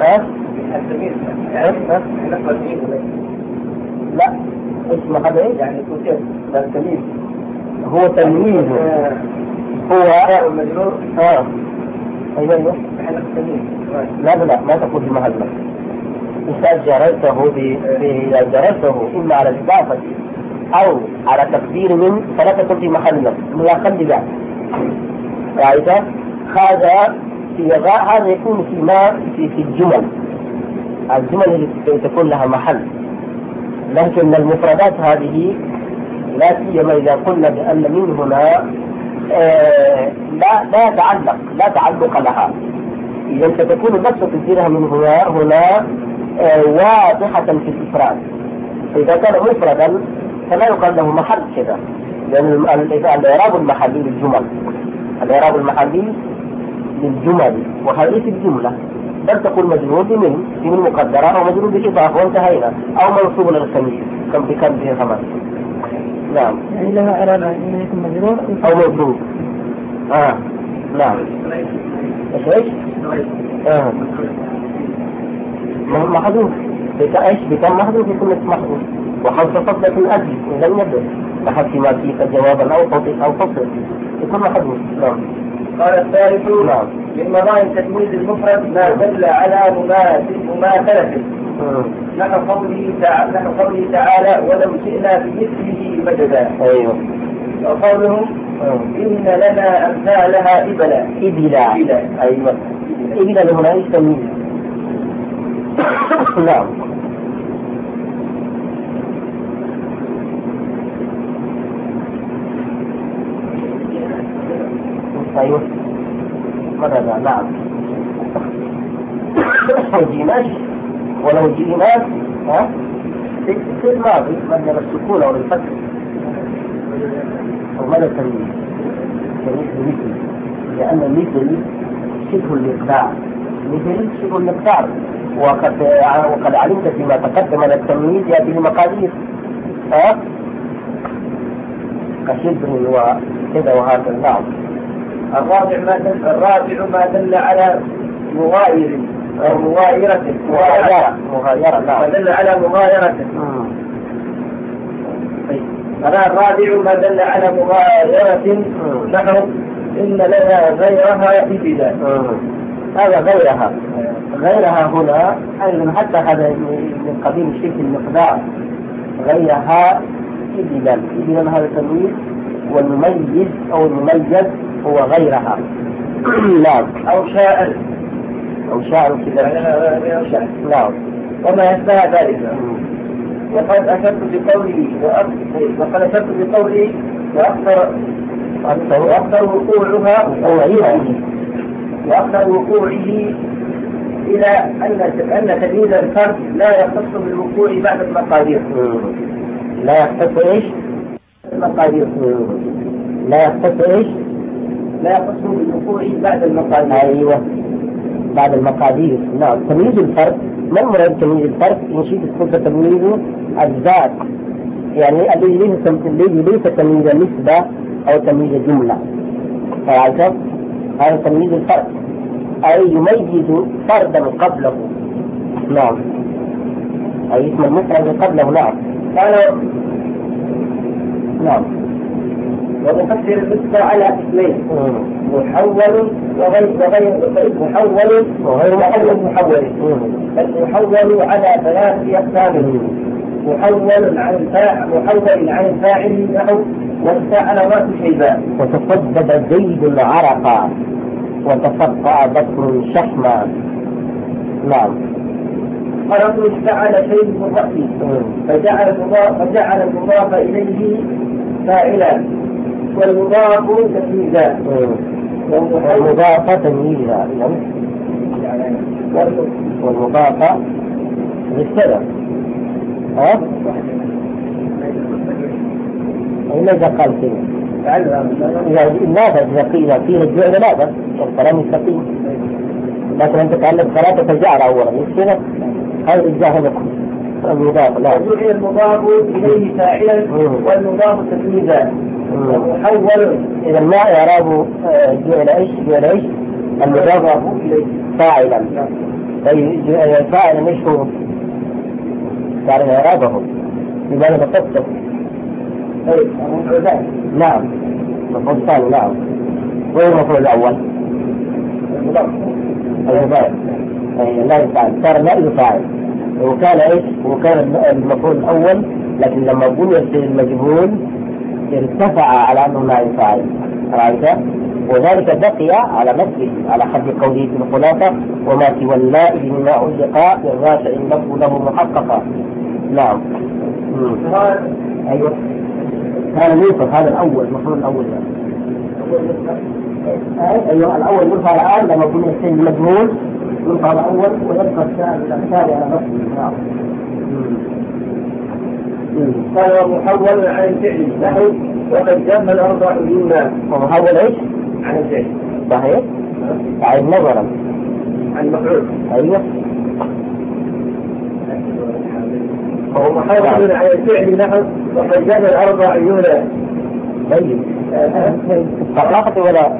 لا اسم هذا ايه؟ يعني تمييز، هو تمييز، هو مجرور. اه ايوه ايوه لا لا ما تقول بمحل، إذا جررته إذا جررته إما على الإضافة أو على تقدير من فلا تكون في محل لا خلي ذلك. رأيت هذا في هذا يكون في ما في في الجمل الجمل التي تكون لها محل، لكن المفردات هذه لا سيما إذا قلنا بأن من هنا آه لا لا تعلق لا تعلق لها، إذا ستكون بس تديرها من هنا هنا آه واضحة في الإفراد. إذا كان مفردا فلا يقال له محل كذا، لأن الإعراب المحلي للجمل الإعراب المحلي للجمل وهذه الجملة بل تكون مجرور بمن بمن مقدرة أو مجرور بالإضافة وانتهينا، أو منصوب للخميس كم بكم به خمس. نعم. يعني لها إعراب أن يكون مجرور أو مجرور. آه نعم. إيش إيش؟ آه محذوف بك إيش بكم محذوف يكون اسم محذوف، وحذف فصلة الأجل لم يبدأ لحذف ما فيه جوابا أو فصل أو فصل يكون محذوف. نعم. قال الثالث نعم. من مظاهر تجويد المفرد ما دل على مماثلته نحو قوله تعالى نحو قوله تعالى ولو شئنا بمثله مددا. ايوه. وقولهم إن لنا أمثالها إبلا إبلا. أيوة. إبلا هنا إيش تمييز؟ نعم. أيوة. ماذا؟ نعم. جيناش ولو جيناش ها في الماضي مبني للسكون أو للفتح أو ماذا تمييز؟ تمييز مثل، لأن مثل شبه الإقدار، مثل شبه الإقدار، وقد وقد علمت فيما تقدم أن التمييز يأتي بمقادير ها كشبه وكذا وهكذا. نعم. الرابع ما دل الرابع ما دل على مغاير أو مغايرة مغايرة مغايرة نعم. ما دل على مغايرة. هذا الرابع ما دل على مغايرة نحو إن لنا غيرها إبلا. هذا غيرها غيرها هنا أيضا حتى هذا من قبيل الشيء المقدار غيرها إبلا. إبلا هذا التمييز، والمميز أو المميز هو غيرها. نعم. أو شاء أو شاء كذا. نعم. وما يشبه ذلك. وقد أشرت بقولي وقد أشرت بقولي وأكثر وأكثر وقوعها وأكثر وقوعه إلى أن أن تمييز الفرد لا يختص بالوقوع بعد المقادير. لا يختص إيش؟ المقادير. لا يختص إيش؟ لا يختص بالوقوع بعد المقادير. أيوه بعد المقادير. نعم. تمييز الفرق، ما المراد تمييز الفرق؟ نشيد الخطبة تمييز الذات، يعني الذي ليس الذي ليس تمييز نسبة أو تمييز جملة. فعرفت؟ هذا تمييز الفرق، أي يميز فردا قبله. نعم. أي اسم المفرد قبله. نعم. قال نعم. ومفسر النسبة على اثنين، محول وغير وغير محول وغير محول. محول المحول على ثلاث أقسام: محول عن الفاعل محول عن الفاعل نحو والفعل شيبان، وتصدد زيد عرقا وتصفع بكر شحما. نعم. فرق فعل شيء من رأسه فجعل المضاف فجعل المضاف إليه فاعلا والمضاف تمييزا. والمضاف تمييزا والمضاف للسبب. ها؟ إلا قال كذا لا إذا قيل فيه الجعل لا بس الكلام يستقيم، لكن أنت تعلم ثلاثة جعل أولا كذا هذا الجاهل المضاف. لا وجعل المضاف إليه فاعلا والمضاف تمييزا ومحول. إذا ما إعراب جعل إيش؟ جعل إيش؟ المضاف فاعلا. طيب فاعلا إيش هو؟ تعرف إعرابه لماذا بسطته؟ طيب المفعول. نعم المفعول الثاني. نعم. وين المفعول الأول؟ المضاف. المضاف أي لا يفعل، صار لا يفعل. وكان إيش؟ وكان المفعول الأول، لكن لما بني المجهول ارتفع على أنه لا يفعل. رأيت؟ وذلك بقي على نفسه على حد قوله في الخلاصة: وما سوى اللائم مما علق بالرافع النفع له محققا. نعم. أيوه كان يوصف هذا الأول المفعول الأول. أيوه الأول يرفع الآن لما كنا الشيء المجهول يرفع الأول ويبقى الثاني على نفسه. نعم. قال محول عن الفعل نحو وقد جم الأرض عيونا. ومحول إيش؟ عن الفعل. صحيح؟ عن نظرا عن المفعول. أيوه. وهو محول عن الفعل نحو وقد جم الأرض عيونا. طيب فقاقة ولا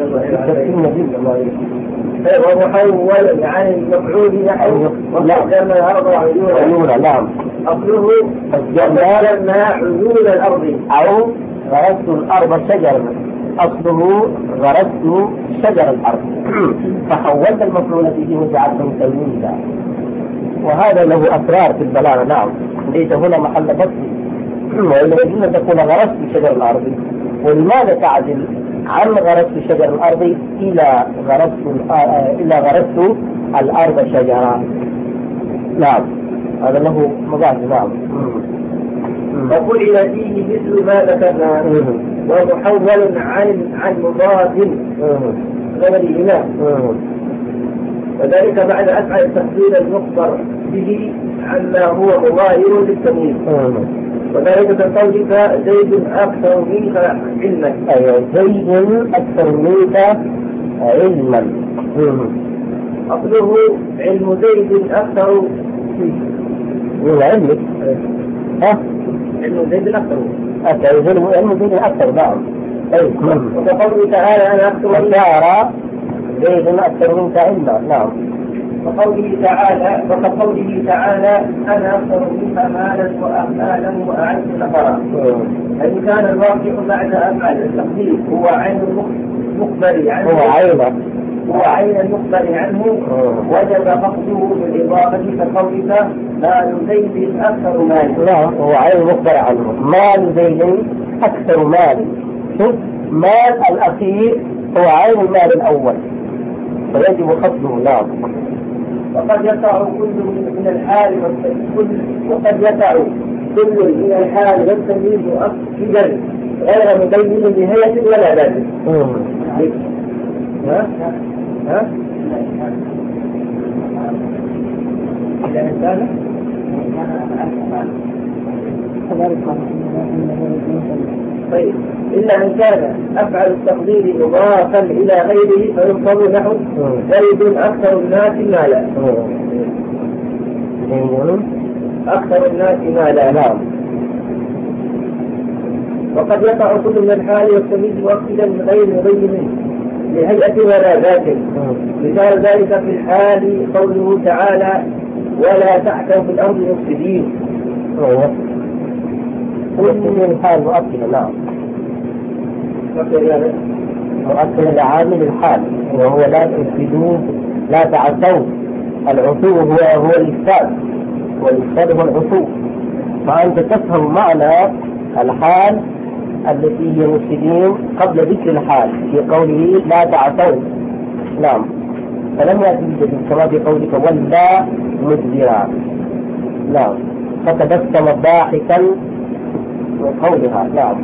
ومحول عن المفعول نحو وقد جم الأرض عيونا. نعم. أصله جمع عيون الأرض أو غرست الأرض شجرا. أصله غرست شجر الأرض فحولت المفعول به وجعلته تلميذا. وهذا له أسرار في البلاغة. نعم. ليس هنا محل بسط، وإلا يجوز أن تكون غرست شجر الأرض. ولماذا تعدل عن غرست شجر الأرض إلى غرست إلى غرست الأرض شجرا؟ نعم هذا له مباحث. نعم. وفعل فيه مثل ما ذكرنا ومحول عن عن مضاف غيرهما، وذلك بعد أفعل التفصيل المخبر به عما هو مغاير للتمييز. وذلك كقولك زيد أكثر منك علما. أيوة زيد أكثر منك علما. أصله علم زيد أكثر من علمك. ها؟ علم زيد أكثر. أكثر علم زيد أكثر. نعم. أيوة. وقوله تعالى أنا أكثر وشعر زيد أكثر منك علما. نعم. وقوله تعالى وقوله تعالى أنا أكثر منك مالا وأهلا وأعز نفرا. إن كان الواقع بعد أفعل التقدير هو عين المخبر عنه هو عين هو عين المخبر عنه وجب قصده بالإضافة كقولك مال زيد أكثر مال. لا هو عين المخبر عنه مال زيد أكثر مال. شوف مال الأخير هو عين المال الأول فيجب خصمه. نعم. وقد يقع كل من الحال والتمييز وقد يقع كل من الحال والتمييز أكثر غير مبين نهاية ولا ذلك. ها؟ ها؟ طيب إلا أن كان أفعل التقدير مضافا إلى غيره فينصب نحو زيد أكثر الناس مالا. أكثر الناس مالا. نعم. وقد يقع كل من الحال والتمييز مؤكدا غير مبين لهيئة ولا ذات. مثال ذلك في الحال قوله تعالى ولا تعثوا في الأرض مفسدين. كل الحال مؤكد. نعم. مؤكد لعامل الحال وهو لا تفسدوا لا تعثوا. العثو هو هو الإفساد والإفساد هو العثو. فأنت تفهم معنى الحال التي هي مفسدين قبل ذكر الحال في قوله لا تعثوا. نعم. فلم يأتي بجديد كما في قولك ولا مدبرا. نعم. فتبسم ضاحكا من قولها. نعم.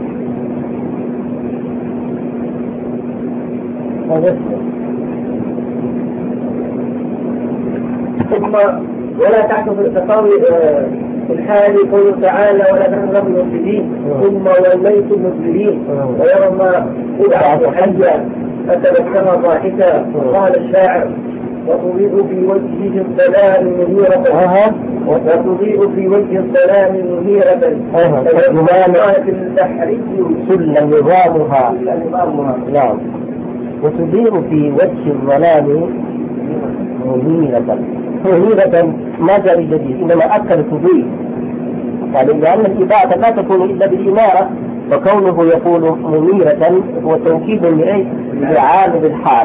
ثم ولا تعثوا في التقاوي في الحال قوله تعالى ولا تحرموا المفسدين ثم وليتم مسلمين ويوم يبعث حيا فتبسم ضاحكا. قال الشاعر وتضيء في وجهه السلام منيرة وتضيء في وجه السلام منيرة كجمالة البحر سل نظامها. نعم. وتضيء في وجه الظلام منيرة. منيرة ما جاء بجديد إنما أكثر تضيء يعني لأن الإضاءة لا تكون إلا بالإنارة فكونه يقول منيرة هو توكيد لعامل الحال.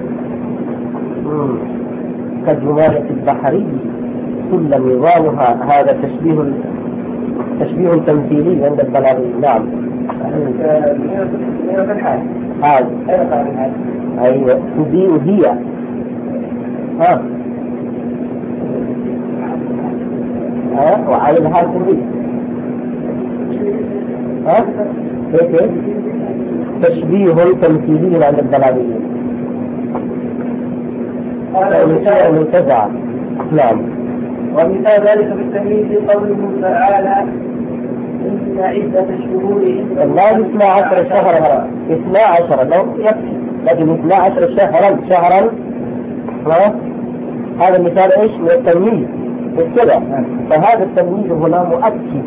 كجمالة البحري سل نظامها. هذا تشبيه تشبيه تمثيلي عند البلاغي. نعم. منيرة الحال. هذا أيوة تضيء هي. ها ها وعلى الحال تضيء. ها هيك تشبيه تمثيلي عند البلاغيين. قال منتزع. نعم. ومثال ذلك في التمييز قوله تعالى إن عدة الشهور لا اثنا عشر شهرا اثنا عشر لو يكفي لكن اثنا عشر شهرا شهرا ها هذا مثال ايش من التمييز بالكذا. فهذا التمييز هنا مؤكد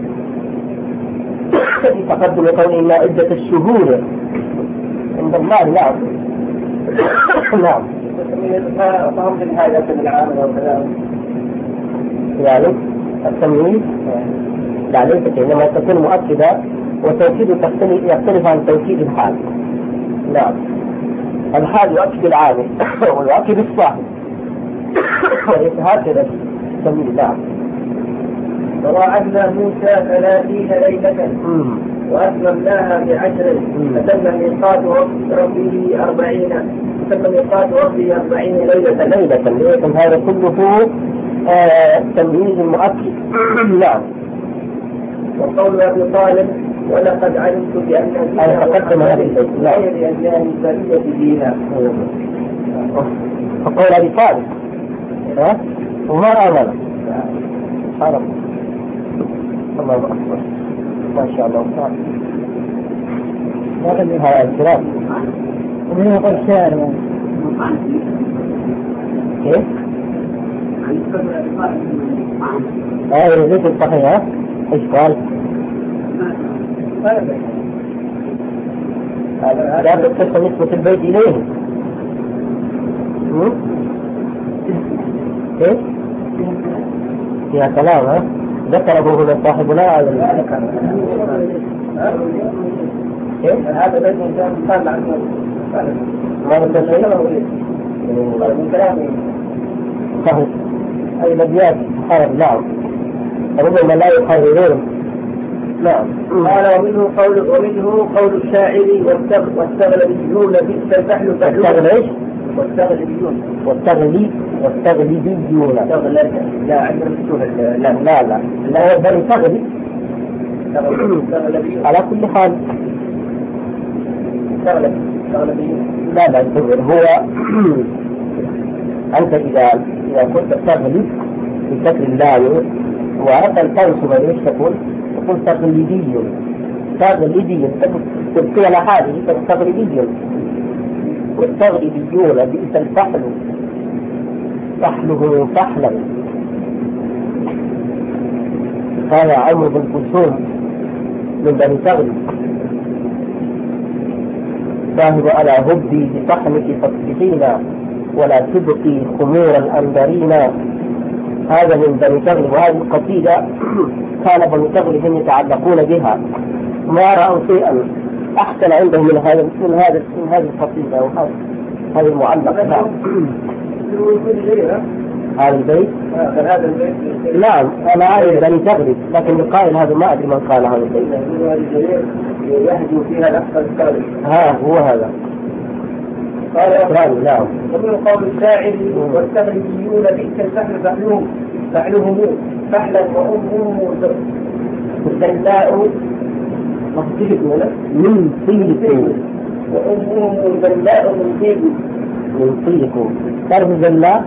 تقدم قول إن عدة الشهور عند الله. نعم. نعم. فهم في الحاجة في العام والكلام يعني التمييز لا ليست إنما تكون مؤكدة وتوكيد يختلف عن توكيد الحال. نعم. الحال يؤكد العامل ويؤكد الصاحب وليس هكذا التمييز. نعم. ووعدنا موسى ثلاثين ليلة وأتممناها بعشر فتم ميقات ربه أربعين فتم ميقات ربه أربعين ليلة. ليلة ليلة هذا كله تمييز مؤكد. نعم. وقول أبي طالب ولقد علمت بأن أنا تقدم هذا البيت. غير الأجيال البرية دينا. فقول أبي طالب ها وما آمن. حرم. الله أكبر ما شاء الله. هذا الكلام ومن يقول شاعر كيف؟ آه ليس الصحيح. إيش قال؟ لا تتصل نسبة البيت إليه. كيف؟ يا كلام ها؟ ذكره هنا صاحبنا هذا. كيف؟ هذا بيت مثال عنه ما نتشيء من كلامه صحيح. أي الأبيات حرب. نعم. ربما لا يحررون. نعم. قال ومنه قول ومنه قول الشاعر والتغلبيون بئس الفحل فحل. والتغلب ايش؟ والتغلبيون والتغلي والتغلبيون. تغلب لا عندنا لا لا لا لا هو بل تغلب على كل حال. تغلب تغلبيون لا لا هو أنت إذا إذا كنت تغلب بكسر اللام وأردت أن تنصب ايش تقول؟ تقول تغلبي. تغلبي تبقي على حاله تغلبي، والتغلبيون بئس الفحل فحله فحلا. قال عمرو بن كلثوم من بني تغلب ذاهب على هبي بفحمك فاصبحينا ولا تبقي خمور الأنبرين. هذا من بني تغلب، وهذه القصيدة كان بني تغلب يتعلقون بها، ما رأوا شيئا أحسن عندهم من هذا من هذا من هذه القصيدة وهذا هذا المعلق. نعم. هذا البيت هذا البيت نعم أنا أعرف بني تغلب، لكن القائل هذا ما أدري من قال هذا البيت. يهدو فيها الأحسن الثالث. ها هو هذا. قال إكرامي. نعم. ومن قول الشاعر والتغلبيون بئس الفحل فحلهم فحلهم فحلا وأمهم ذلاء من طيق وأمهم ذلاء من طيق من طيق. تعرف الذلاء؟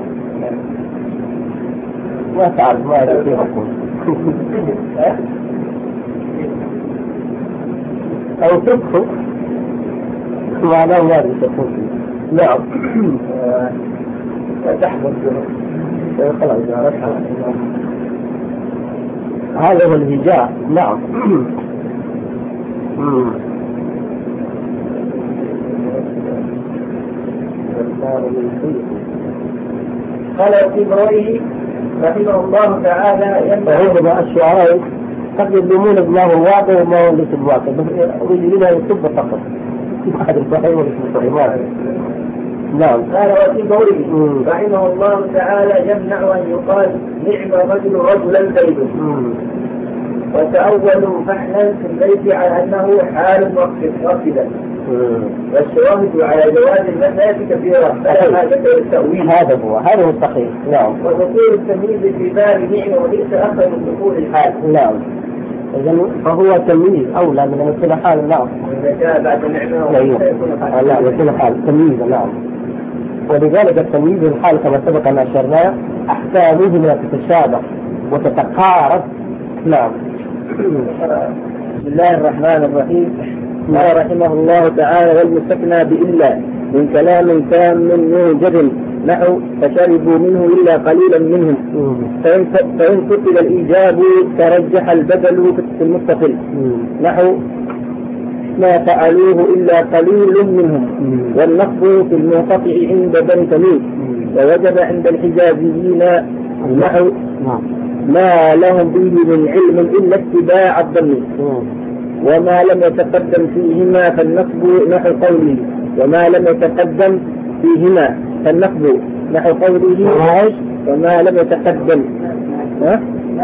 ما تعرف ما أدري كيف أقول. أو تدخل معناه ما أدري تدخل. نعم. تحمل خلاص هذا هو الهجاء. نعم. قال الطبري رحمه الله تعالى فهذا الشعراء قد يظلمون ما هو الواقع وما هو ليس الواقع، بس يريدون ان يصب فقط هذا الصحيح وليس الصحيح. نعم. قال الطبري رحمه الله تعالى يمنع ان يقال نعم رجل رجلا زيد، وتأول فحلا في البيت على انه حال مقصدا، والشواهد على جواز المسألة كثيرة فلا حاجة للتأويل. هذا هو هذا هو الصحيح. نعم. ودخول التمييز في باب نعمة وليس أكثر من دخول الحال. نعم. إذن فهو تمييز أولى من أن يكون حال. نعم. إذا جاء بعد نعمة وليس يكون حال. لا يكون حال تمييز. نعم. ولذلك التمييز الحال كما سبق أن أشرنا أحكامه تتشابه وتتقارب. نعم. بسم الله الرحمن الرحيم. قال رحمه الله تعالى والمستثنى بإلا من كلام تام موجب نحو فشربوا منه إلا قليلا منهم، فإن فصل الإيجاب ترجح البدل في المتصل نحو ما فعلوه إلا قليل منهم، والنصب في المنقطع عند بني تميم، ووجب عند الحجازيين نحو ما لهم به من علم إلا اتباع الظن، وما لم يتقدم فيهما فالنصب نحو قوله وما لم يتقدم فيهما فالنصب نحو قوله وما لم يتقدم. ها؟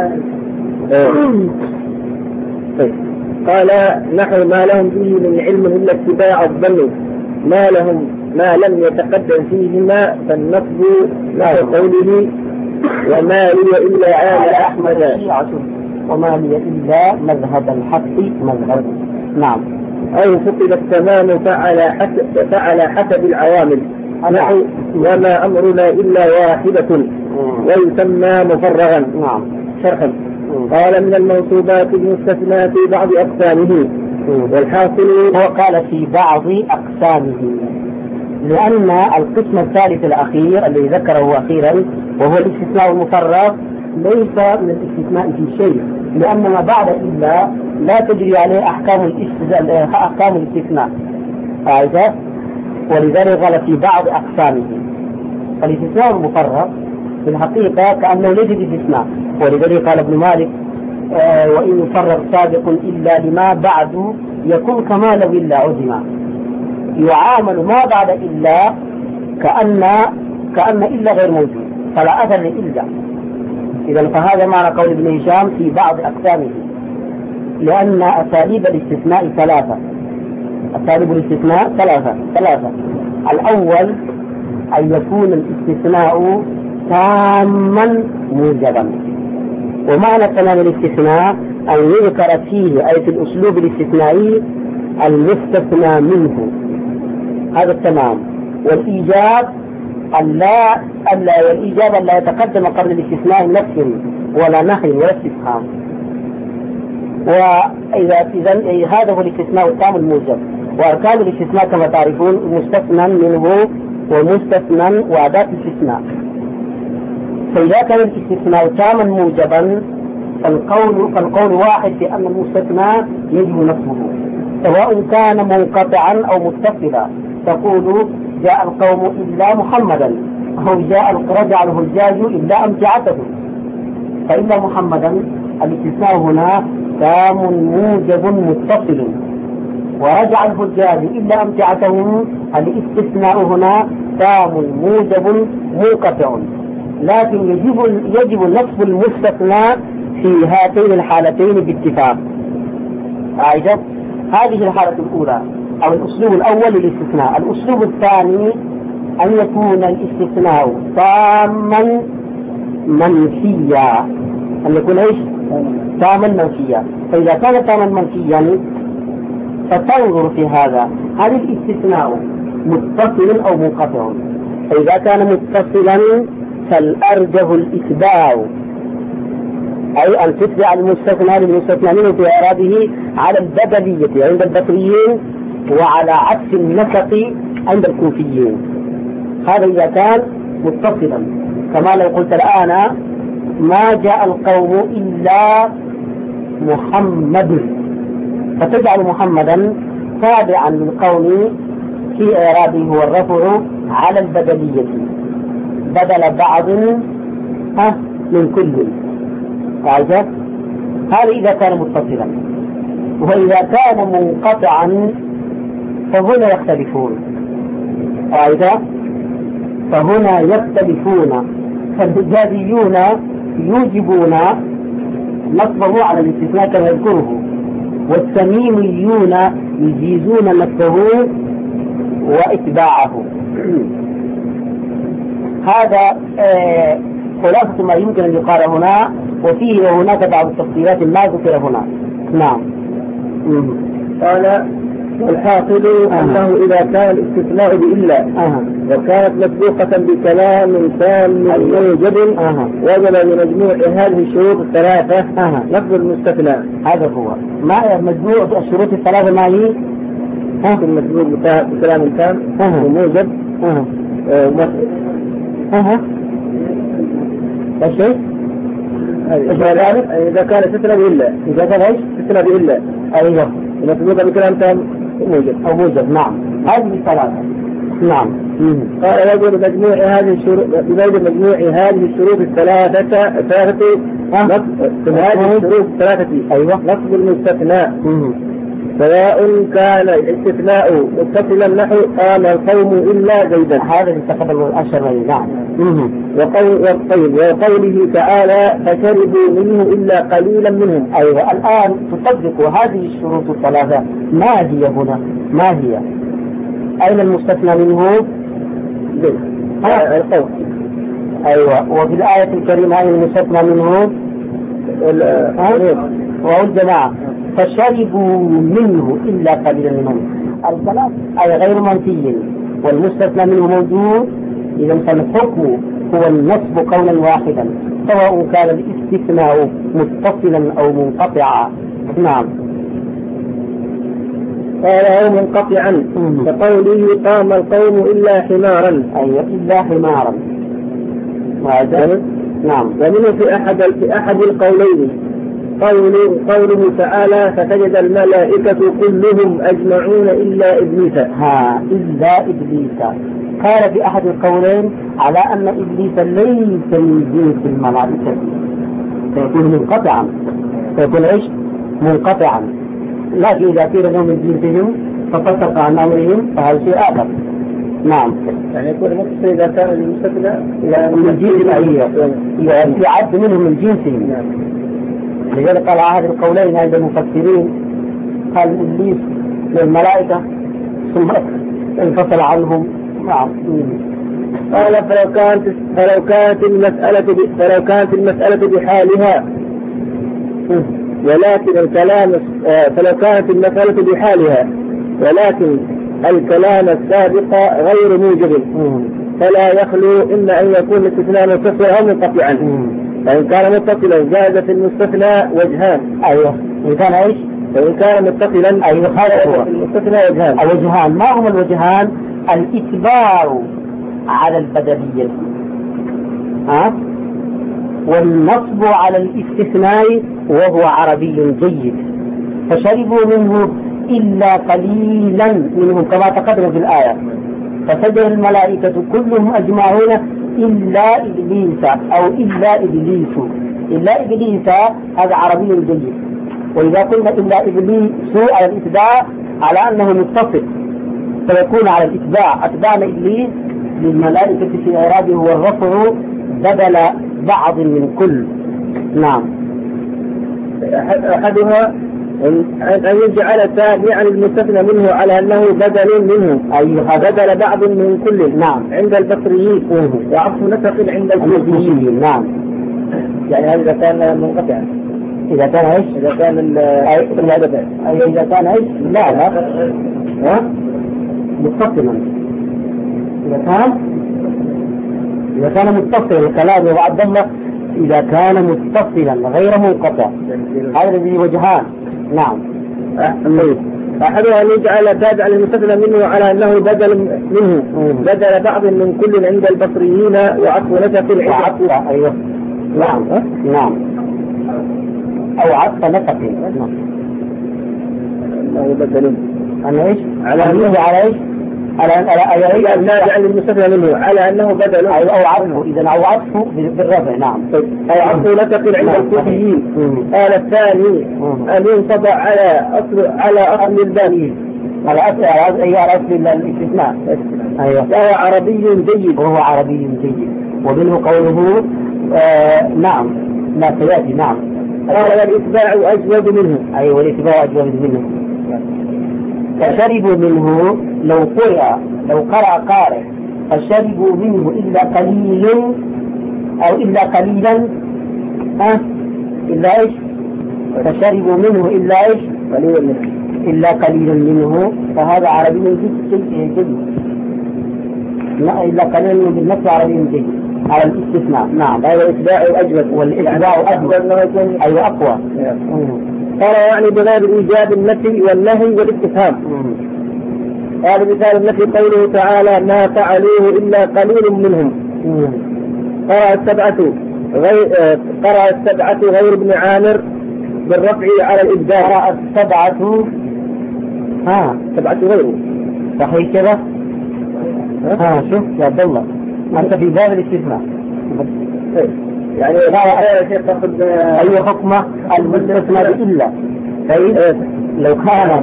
طيب. قال نحو ما لهم به من علم إلا اتباع الظن، ما لهم ما لم يتقدم فيهما فالنصب نحو قوله وما لي إلا آل أحمد وما لي إلا مذهب الحق مذهب. نعم. أو فقد التمام فعلى حسب فعلى حسب العوامل نحو وما أمرنا إلا واحدة ويسمى مفرغا. نعم. شرحا. قال من المنصوبات المستثنى في بعض أقسامه، والحاصل هو قال في بعض أقسامه لأن القسم الثالث الأخير الذي ذكره أخيرا وهو الاستثناء المفرغ ليس من الاستثناء في شيء، لأن ما بعد إلا لا تجري عليه أحكام أحكام الاستثناء هذا، ولذلك قال في بعض أقسامه. فالاستثناء المفرغ في الحقيقة كأنه ليس باستثناء، ولذلك قال ابن مالك آه وإن يفرغ سابق إلا لما بعد يكون كما لو إلا عزما، يعامل ما بعد إلا كأن كأن إلا غير موجود فلا أثر لإلا. إذا فهذا معنى قول ابن هشام في بعض أقسامه، لأن أساليب الاستثناء ثلاثة. أساليب الاستثناء ثلاثة ثلاثة الأول أن يكون الاستثناء تاما موجبا، ومعنى تمام الاستثناء أن يذكر فيه أي في الأسلوب الاستثنائي المستثنى منه، هذا التمام. والإيجاب ألا ألا والإيجاب ألا يتقدم قبل الاستثناء نفي ولا نهي ولا استفهام. وإذا إذا هذا هو الاستثناء التام الموجب. وأركان الاستثناء كما تعرفون مستثنى منه ومستثنى وأداة الاستثناء. فإذا كان الاستثناء تاما موجبا فالقول فالقول واحد بأن المستثنى يجب نصبه سواء كان منقطعا أو متصلا. تقول جاء القوم إلا محمدا أو جاء رجع الحجاج إلا أمتعته، فإلا محمدا الاستثناء هنا تام موجب متصل، ورجع الحجاج إلا أمتعتهم الاستثناء هنا تام موجب منقطع، لكن يجب يجب نصب المستثنى في هاتين الحالتين باتفاق. أعجب هذه الحالة الأولى أو الأسلوب الأول للاستثناء. الأسلوب الثاني أن يكون الاستثناء تاما منفيا، أن يكون إيش؟ تاما منفيا. فإذا كان تاما منفيا فتنظر في هذا هل الاستثناء متصل أو منقطع. فإذا كان متصلا فالأرجح الإتباع، أي أن تتبع المستثنى للمستثنى منه في إعرابه على البدلية عند البصريين وعلى عكس النسق عند الكوفيين. هذا إذا كان متصلا، كما لو قلت الآن ما جاء القوم إلا محمد، فتجعل محمدا تابعا للقوم في إعرابه هو الرفع على البدلية بدل بعض من كل. أعجب هذا إذا كان متصلا. وإذا كان منقطعا فهنا يختلفون. أعجب فهنا يختلفون، فالحجازيون يوجبون نصبه على الاستثناء كما يذكره، والتميميون يجيزون نصبه وإتباعه. هذا آه خلاصة ما يمكن أن يقال هنا، وفيه وهناك بعض التفصيلات ما ذكر هنا. نعم. قال والحاصل أنه إذا كان الاستثناء بإلا أه. وكانت مسبوقة بكلام تام موجب أه. وجب لمجموع هذه الشروط الثلاثة أه. نصب المستثنى. هذا هو ما مجموع الشروط الثلاثة ما هي أه. المسبوق بكلام تام أه. وموجب أه. أه. أه. الشيء ذلك إذا كان استثناء بإلا إذا كان إيش استثناء بإلا أيوه مسبوقة بكلام تام موجب أو موجب. نعم هذه الثلاثة. نعم. قال يجب مجموع هذه الشروط يجب مجموع هذه الشروط الثلاثة الثلاثة هذه الشروط الثلاثة أيوه نصب المستثنى سواء كان الاستثناء متصلا نحو قام القوم إلا زيدا. هذا يستقبل الأشهر. نعم. وقول والطيب وقوله تعالى فشربوا منه إلا قليلا منهم. أيوة الآن تصدق هذه الشروط الثلاثة ما هي هنا؟ ما هي؟ أين المستثنى منه؟ القول. أيوة وفي الآية الكريمة أين المستثنى منه؟ وهو الجماعة فشربوا منه إلا قليلا منهم. الثلاث أي غير منفي والمستثنى منه موجود، إذا فالحكم هو النصب قولا واحدا سواء كان الاستثناء متصلا أو منقطعا. نعم. قال أو منقطعا كقوله قام القوم إلا حمارا. أيوة إلا حمارا. وهذا نعم. ومنه في أحد في أحد القولين قوله, قوله تعالى فسجد الملائكة كلهم أجمعون إلا إبليس. ها إلا إبليس قال في أحد القولين على أن إبليس ليس من جنس الملائكة، فيكون منقطعا، فيكون إيش؟ منقطعا. لكن إذا كان له من جنسهم ففسق عن أمرهم فهذا شيء آخر. نعم. يعني يكون متصل إذا كان المستثنى من جنس الأية يعد منهم من جنسهم. لذلك قال أحد القولين عند المفسرين قال إبليس للملائكة ثم انفصل عنهم. نعم. قال فلو كانت فلو كانت المسألة فلو كانت المسألة بحالها ولكن الكلام فلو كانت المسألة بحالها ولكن الكلام السابق غير موجب فلا يخلو إما أن يكون الاستثناء متصلا أو منقطعا. فإن كان متصلا جاز في المستثنى وجهان. أيوه إن كان إيش؟ فإن كان متصلا أي هذا هو المستثنى وجهان. الوجهان ما هما الوجهان؟ الإتباع على البدلية ها؟ والنصب على الاستثناء وهو عربي جيد. فشربوا منه إلا قليلا منهم كما تقدم في الآية. فسجد الملائكة كلهم أجمعون إلا إبليس أو إلا إبليس. إلا إبليس هذا عربي جيد. وإذا قلنا إلا إبليس على الإتباع على أنه متصل فيكون على الإتباع أتبعنا إبليس للملائكة في إعرابه والرفع بدل بعض من كل. نعم. أحدها أن يجعل تابعا المستثنى منه على أنه بدل منه، أيها بدل بعض من كل. نعم. عند البصريين وعطف نسق عند الكوفيين. نعم. يعني هذا كان منقطعا. إذا كان إيش؟ إذا كان ال أي إذا كان إيش؟ لا لا ها؟ متصلا. إذا كان إذا كان متصلا الكلام وعد الله إذا كان متصلا غير منقطع هذا الذي وجهان. نعم. أحدها أن يجعل تابعا للمستثنى منه على أنه بدل منه بدل بعض من كل عند البصريين وعطف نسق وعطف. أيوه. نعم. نعم. أو عطف نسق. نعم. أنه بدل. أنا إيش؟ على أنه على إيش؟ على على أي تابعا للمستثنى منه على أنه بدل. أو أو عطفه. إذا أو عطفه بالرفع. نعم. أو عطف نسق عند الكوفيين. قال الثاني أن ينصب على أصل على أصل الباب على أصل أي على أصل الاستثناء. أيوه. وهو عربي جيد. وهو عربي جيد. ومنه قوله آه نعم لا سيأتي. نعم. قال والإتباع أجود منه. أي والإتباع أجود منه. فشربوا منه لو قرأ لو قرأ قارئ فشربوا منه إلا قليل أو إلا قليلا ها إلا إيش؟ فشربوا منه إلا إيش؟ قليلا منه إلا قليلا منه. فهذا عربي جيد جيد. لا إلا قليلا منه بالنسبة عربي جيد على الاستثناء. نعم. هذا الإتباع أجود. والإتباع أجود أي أقوى. قال يعني بغير إيجاب النفي والنهي والاستفهام. هذا مثال النفي قوله تعالى ما فعلوه إلا قليل منهم. قرأ السبعة غير قرأ السبعة غير ابن عامر بالرفع على الإبداع. قرأ السبعة ها سبعة غيره صحيح كذا. ها شوف يا عبد الله أنت في باب الاستثناء يعني لا شيء تأخذ أي حكمة المستثنى إلا. طيب لو كان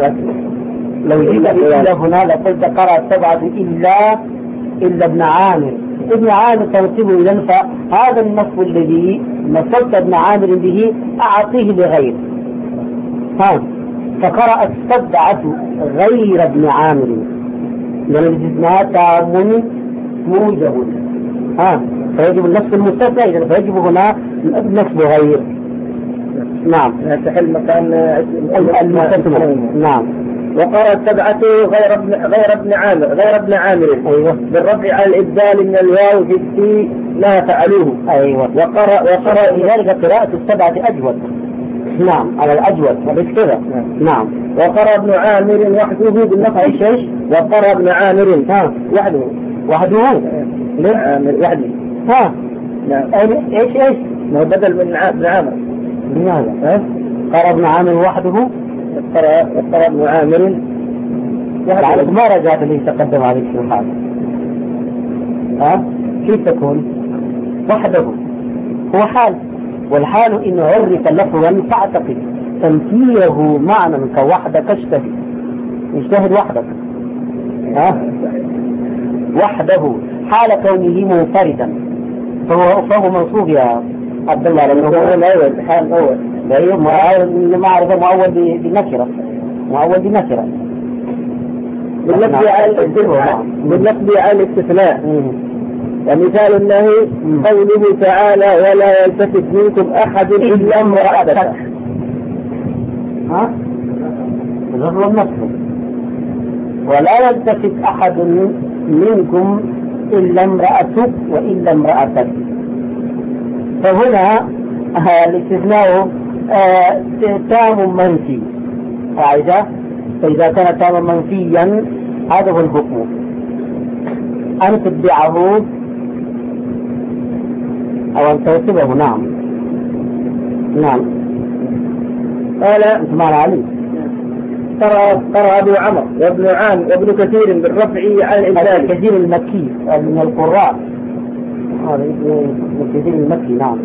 لو جئت إلا هنا لقلت قرأ السبعة إلا إلا ابن عامر. ابن عامر تنصبه إذن فهذا النصب الذي نصبت ابن عامر به أعطيه لغير. ها فقرأ السبعة غير ابن عامر لأن الاستثناء تام موجب. ها فيجب النصب المستثنى إذن فيجب هنا نصب غير. نعم. تحل مكان المستثنى. نعم. وقرأ السبعة غير ابن غير ابن عامر غير ابن عامر. أيوة. بالرفع على الإبدال من الواو في التي لا فعلوه. أيوة. وقرأ وقرأ لذلك قراءة السبعة أجود. نعم على الأجود وليس كذا. نعم. وقرأ ابن عامر وحده بالنصب. أيش إيش؟ وقرأ ابن عامر ها وحده وحده ابن عامر وحده. ها نعم. إيش إيش؟ ما بدل من ابن عامر. لماذا؟ ها قرأ ابن عامر وحده. وقرأ وقرأ ابن عامر وحده. ما رجعت اللي تقدم عليك في الحال. ها كيف تكون وحده؟ هو حال والحال إن عرف لفظا فاعتقد تمثيله معنى كوحدك اشتهد اجتهد وحدك. ها وحده حال كونه منفردا فهو فهو منصوب يا عبد الله لأنه هو الأول حال الأول. أيوه معرفة مؤول بالنكرة مؤول بالنكرة بالنسبة على الاستثناء بالنسبة على الاستثناء. ومثال النهي قوله تعالى ولا يلتفت منكم أحد إلا امرأتك. ها ظهر النص ولا يلتفت أحد منكم إلا امرأتك وإلا امرأتك. فهنا الاستثناء آه تام منفي قاعدة، فإذا كان تاما منفيا هذا هو الحكم، أن تتبعه أو أن تنسبه. نعم نعم. قال اسمع علي ترى ترى أبو عمرو وابن عام وابن كثير بالرفع عن الإنسان. كثير المكي من القراء، هذا ابن كثير المكي. نعم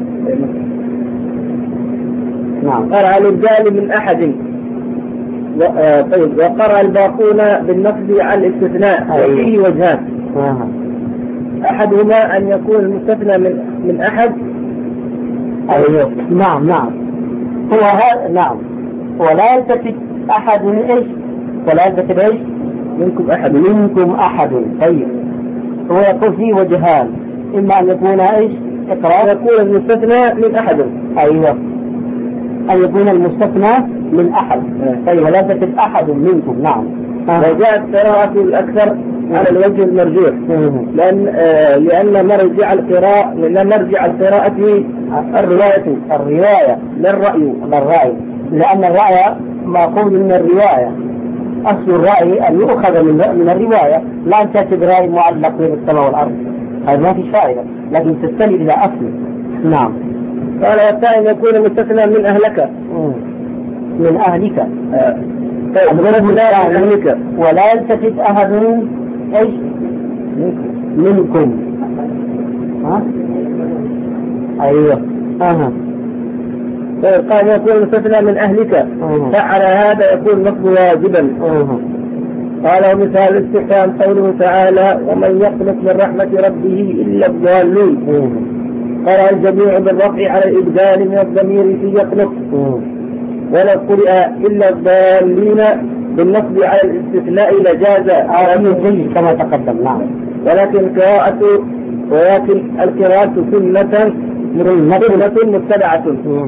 نعم. قال عن الإبدال من أحد. طيب، وقرأ الباقون بالنصب على الاستثناء وفيه وجهان. آه. أحدهما أن يكون المستثنى من من أحد. أيوه نعم نعم. هو هذا نعم. ولا يلتفت أحد إيش؟ ولا يلتفت إيش؟ منكم أحد. منكم أحد. طيب، هو يقول فيه وجهان، إما أن يكون إيش؟ إقرار، يكون المستثنى من أحد. أيوه، أن يكون المستثنى من أحد. طيب، ولا يلتفت أحد منكم. نعم. وجاءت قراءة الأكثر على الوجه المرجوح، لأن آه لأن مرجع القراءة لأن مرجع القراءة الرواية الرواية لا الرأي لا الرأي، لأن الرأي مأخوذ من الرواية. أصل الرأي أن يؤخذ من من الرواية، لا أن تأتي برأي معلق بين السماء والأرض، هذا ما في فائدة، لكن تستند إلى أصل. نعم. قال والثاني يكون مستثنى من أهلك. من أهلك. آه. طيب، من أهلك. ولا يلتفت أحد إيش؟ منكم. ها؟ أيوه. أها. طيب، قال يكون مستثنى من أهلك، فعلى هذا يكون نصب واجبا. أه. قال ومثال الاستفهام قوله تعالى ومن يقنط من رحمة ربه إلا الضالون. قال الجميع بالرفع على الإبدال من الضمير في يقنط، ولو قرئ إلا الضالين بالنصب على الاستثناء لجاز جيد كما تقدم. نعم. ولكن قراءة ولكن القراءة سنة سنة متبعة.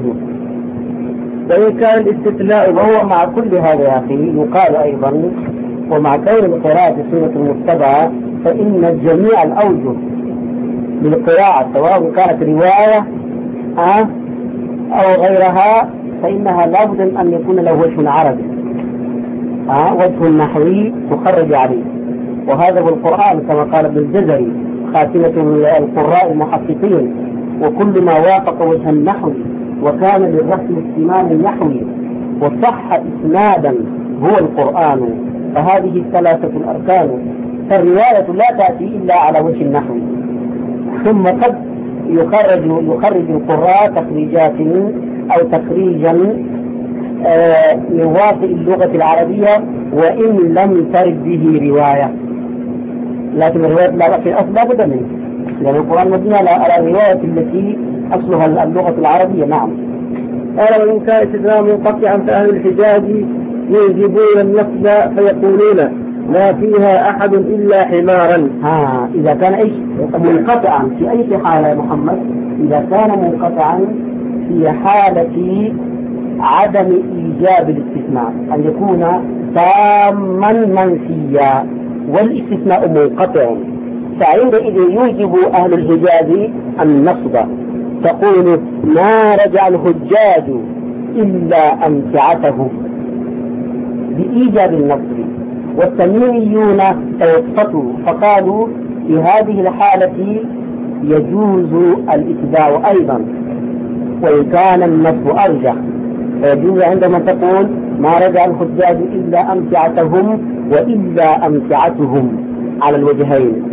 وإن كان الاستثناء وهو مع كل هذا يا أخي يقال أيضا، ومع كون القراءة سنة متبعة، فإن جميع الأوجه للقراءة سواء كانت رواية أه أو غيرها فإنها لابد أن يكون له وجه عربي، أه وجه نحوي تخرج عليه. وهذا هو القرآن كما قال ابن الجزري خاتمة القراء المحققين: وكل ما وافق وجه النحو وكان للرسم اهتمام نحوي وصح إسنادا هو القرآن. فهذه الثلاثة الأركان، فالرواية لا تأتي إلا على وجه النحو، ثم قد يخرج يخرج القراء تخريجات أو تخريجا من واقع اللغة العربية وإن لم ترد به رواية، لكن الرواية لا في الأصل لا بد منه، لأن القرآن مبني على الرواية التي أصلها اللغة العربية. نعم. قال وإن كان استثناء منقطعا فأهل الحجاز يوجبون النصب فيقولون ما فيها أحد إلا حمارا. ها إذا كان إيش منقطعا في أي حالة يا محمد؟ إذا كان منقطعا في حالة عدم إيجاب الاستثناء، أن يكون تاما منفيا والاستثناء منقطع، فعندئذ يوجب أهل الحجاز النصب، تقول ما رجع الحجاج إلا أمتعته بإيجاب النصب. والتميميون توسطوا فقالوا في هذه الحالة يجوز الإتباع أيضا وإن كان النصب أرجح، فيجوز عندما تقول ما رجع الحجاج إلا أمتعتهم وإلا أمتعتهم على الوجهين،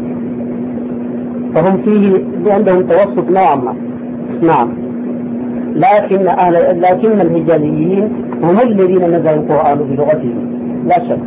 فهم فيه عندهم توسط نوعا ما. نعم. لكن أهل لكن الحجازيين هم الذين نزل القرآن بلغتهم لا شك.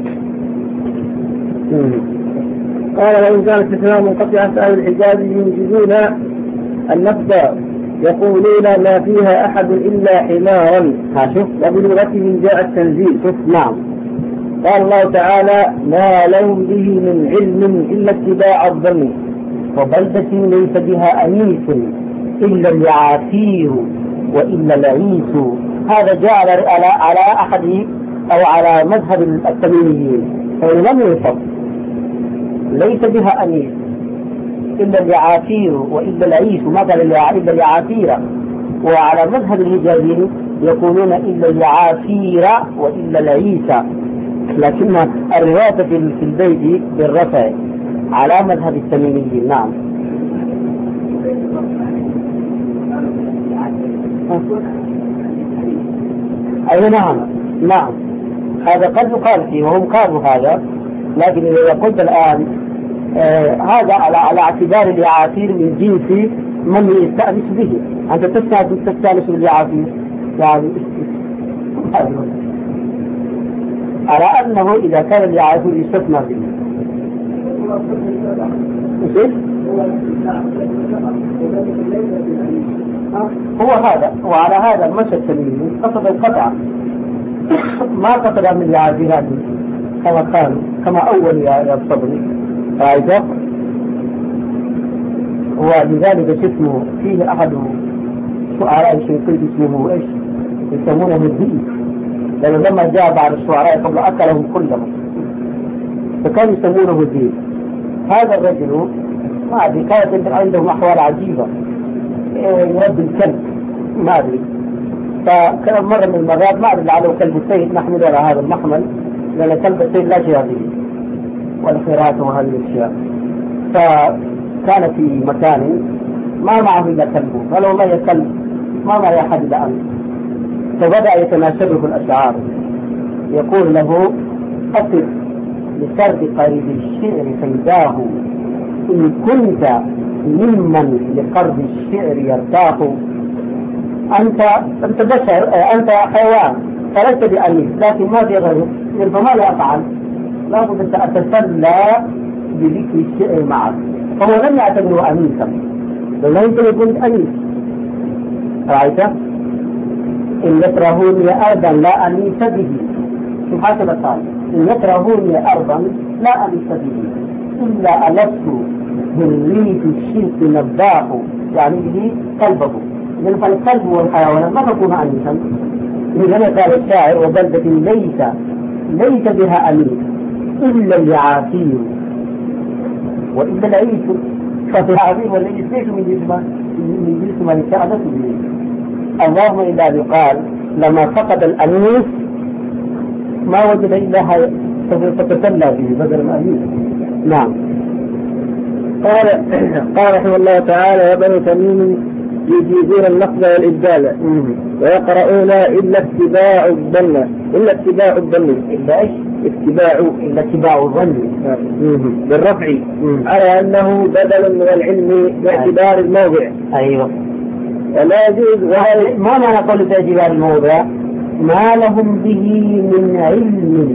قال وإن كان استثناء منقطعا فأهل الحجاز ينجزون النصب يقولون ما فيها أحد إلا حمارا. ها شوف، وبلغتهم جاء التنزيل. شوف. نعم. قال الله تعالى ما لهم به من علم إلا اتباع الظن وبلدة ليس بها أنيس إلا اليعافير وإلا العيس. هذا جاء على على أحد أو على مذهب التميميين، فإن لم ينصب ليس بها أنيس إلا اليعافير وإلا العيس، ما قال إلا اليعافير، وعلى مذهب الحجازيين يقولون إلا العافير وإلا العيسى، لكن الرواية في البيت بالرفع على مذهب التميميين. نعم. أي نعم نعم، هذا قد يقال فيه وهم قالوا هذا، لكن إذا قلت الآن آه هذا على على اعتبار العافير من جنس من يستأنس به. أنت تستأنس بالعافير يعني على أنه إذا كان العافير يستثنى به. هو هذا، وعلى هذا المشهد التميمي قصد القطع ما قصد من العافيرات كما قال كما أول يا الصبري رأيته. ولذلك اسمه فيه أحد شعراء الشيخين اسمه إيش يسمونه الذئب، لأنه لما جاء بعض الشعراء قبل أكلهم كلهم فكانوا يسمونه الذئب. هذا الرجل ما أدري كانت عندهم أحوال عجيبة، يربي الكلب ما أدري، فكان مرة من المرات ما أدري لعله كلب السيد نحمل على هذا المحمل، لأن كلب السيد لا شيء فيه والخيرات وهذه الأشياء. فكان في مكان ما معه إلا كلبه، قال والله يا كلب ما معي أحد إلا أنت. فبدأ يتناشده الأشعار، يقول له أصف لسرد قريب الشعر فيداه، إن كنت ممن لقرب الشعر يرتاح. أنت أنت بشر، أنت حيوان فلست بأنيس، لكن ما في غيره، فماذا أفعل؟ لابد أن أتسلى بذكر الشعر معك. فهو لم يعتبره أنيسا، بل لا يمكن يكون أنيس. رأيت؟ إن يكرهوني أرضا لا أنيس به، سبحانه وتعالى، إن يكرهوني أرضا لا أنيس به إلا ألست بالريف الشرك نباح، يعني به قلبه، لأن القلب والحيوان ما تكون أنيسا. لذلك قال الشاعر وبلدة ليس ليس بها أنيس إلا العافير وإلا العيش، فالعافير والعيش ليس من جسم من جسم من كان به. اللهم إلا يقال لما فقد الأنيس ما وجد إلا فتسلى به بدل الأنيس. نعم. قال قال رحمه الله تعالى: وبني تميم يجيزون اللفظ والإبدال ويقرؤون إلا اتباع الظن إلا اتباع الظن إلا إيش؟ اتباع إلا اتباع الظن بالرفع على أنه بدل من العلم باعتبار الموضع. أيوه. ولا يجوز. ما معنى قول باعتبار الموضع؟ ما لهم به من علم.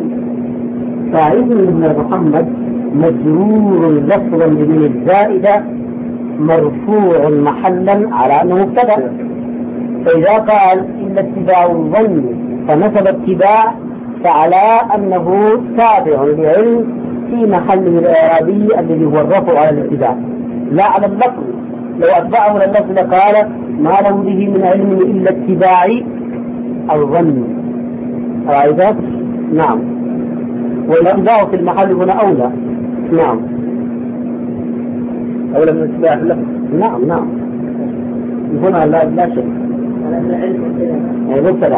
فعلم ابن محمد مجرور لفظا من الزائدة مرفوع محلا على أنه مبتدأ. فإذا قال إلا اتباع الظن فنسب اتباع فعلى أنه تابع لعلم في محله الإعرابي الذي هو الرفع على الاتباع لا على اللفظ. لو أتبعه لللفظ لقال ما له به من علم إلا اتباع الظن. رأيت؟ نعم. والاتباع في المحل هنا أولى. نعم أولى من اتباع اللفظ. نعم نعم هنا لا لا شيء مبتدع.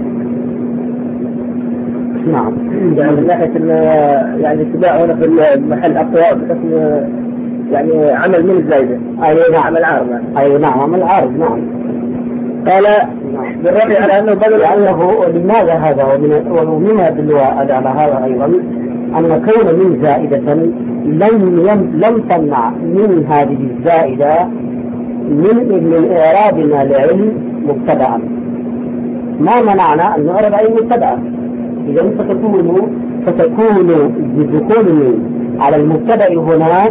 نعم يعني من ناحية يعني اتباع هنا في المحل أقوى بحكم يعني عمل من الزايدة. أي نعم عمل عارض. أي نعم عمل عارض. نعم. قال بالرفع على أنه بدل لأنه لماذا هذا ومما يدل على هذا أيضا أن كون من زائدة لم لم تمنع من هذه الزائدة من من إعرابنا لعلم مبتدأ. ما منعنا أن نعرب أي مبتدأ. إذا فتكون فتكون بذكور على المبتدأ هنا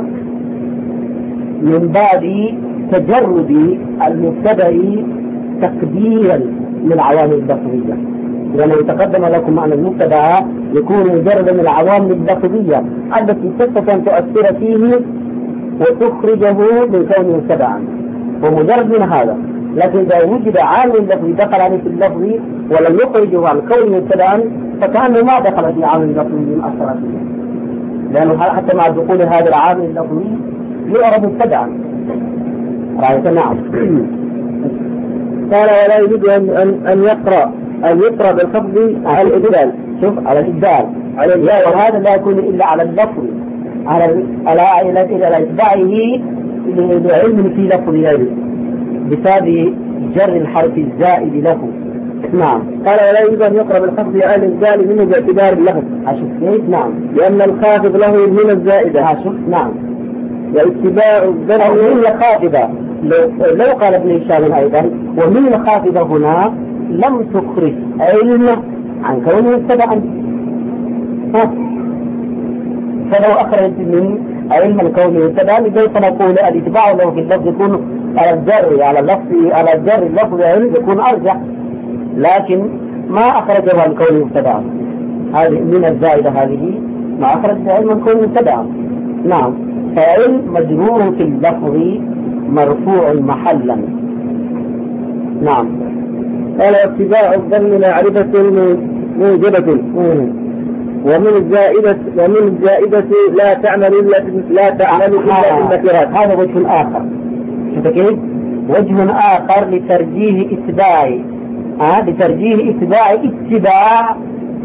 من باب تجرد المبتدأ تقديرا للعوامل اللفظية، لأنه تقدم لكم أن المبتدأ يكون مجردا من العوامل اللفظية التي تستطيع أن تؤثر فيه وتخرجه من كونه مبتدأ ومجرد من هذا. لكن إذا وجد عامل لفظي دخل عليه في اللفظ ولم يخرجه عن كونه مبتدأ فكأنه ما دخل في عامل لفظي من أثر فيه، لأنه حتى مع دخول هذا العامل اللفظي يعرف مبتدأ. رأيت؟ نعم. قال ولا يجوز أن أن يقرأ أن يقرأ بالخفض على الإبدال. شوف على الإبدال على الإبدال، وهذا لا يكون إلا على اللفظ، على على إلى إتباعه لعلم في لفظ العلم بسبب جر الحرف الزائد له. نعم. قال ولا يجوز أن يقرأ بالخفض على الإبدال منه باعتبار اللفظ. أشوف كيف؟ نعم. لأن الخافض له من الزائدة. أشوف. نعم. واتباع الذنب من الخافضة. لو, لو قال ابن هشام أيضا ومن الخافضة هنا لم تخرج علم عن كونه مبتدأ. فلو أخرج من علم الكون مبتدأ لذلك فنقول الاتباع له في اللفظ يكون على الجر على اللفظ على الجر اللفظ علم يكون أرجح، لكن ما أخرجه عن كونه مبتدأ. هذه من الزائدة، هذه ما أخرج علم الكون مبتدأ. نعم. فعلم مجرور في اللفظ مرفوع محلا. نعم. قال اتباع الظن معرفة موجبة ومن الزائدة ومن الزائدة لا تعمل إلا لا تعمل إلا بالنكرات. هذا وجه آخر. شوف كيف؟ وجه آخر لترجيح اتباع آه لترجيح اتباع اتباع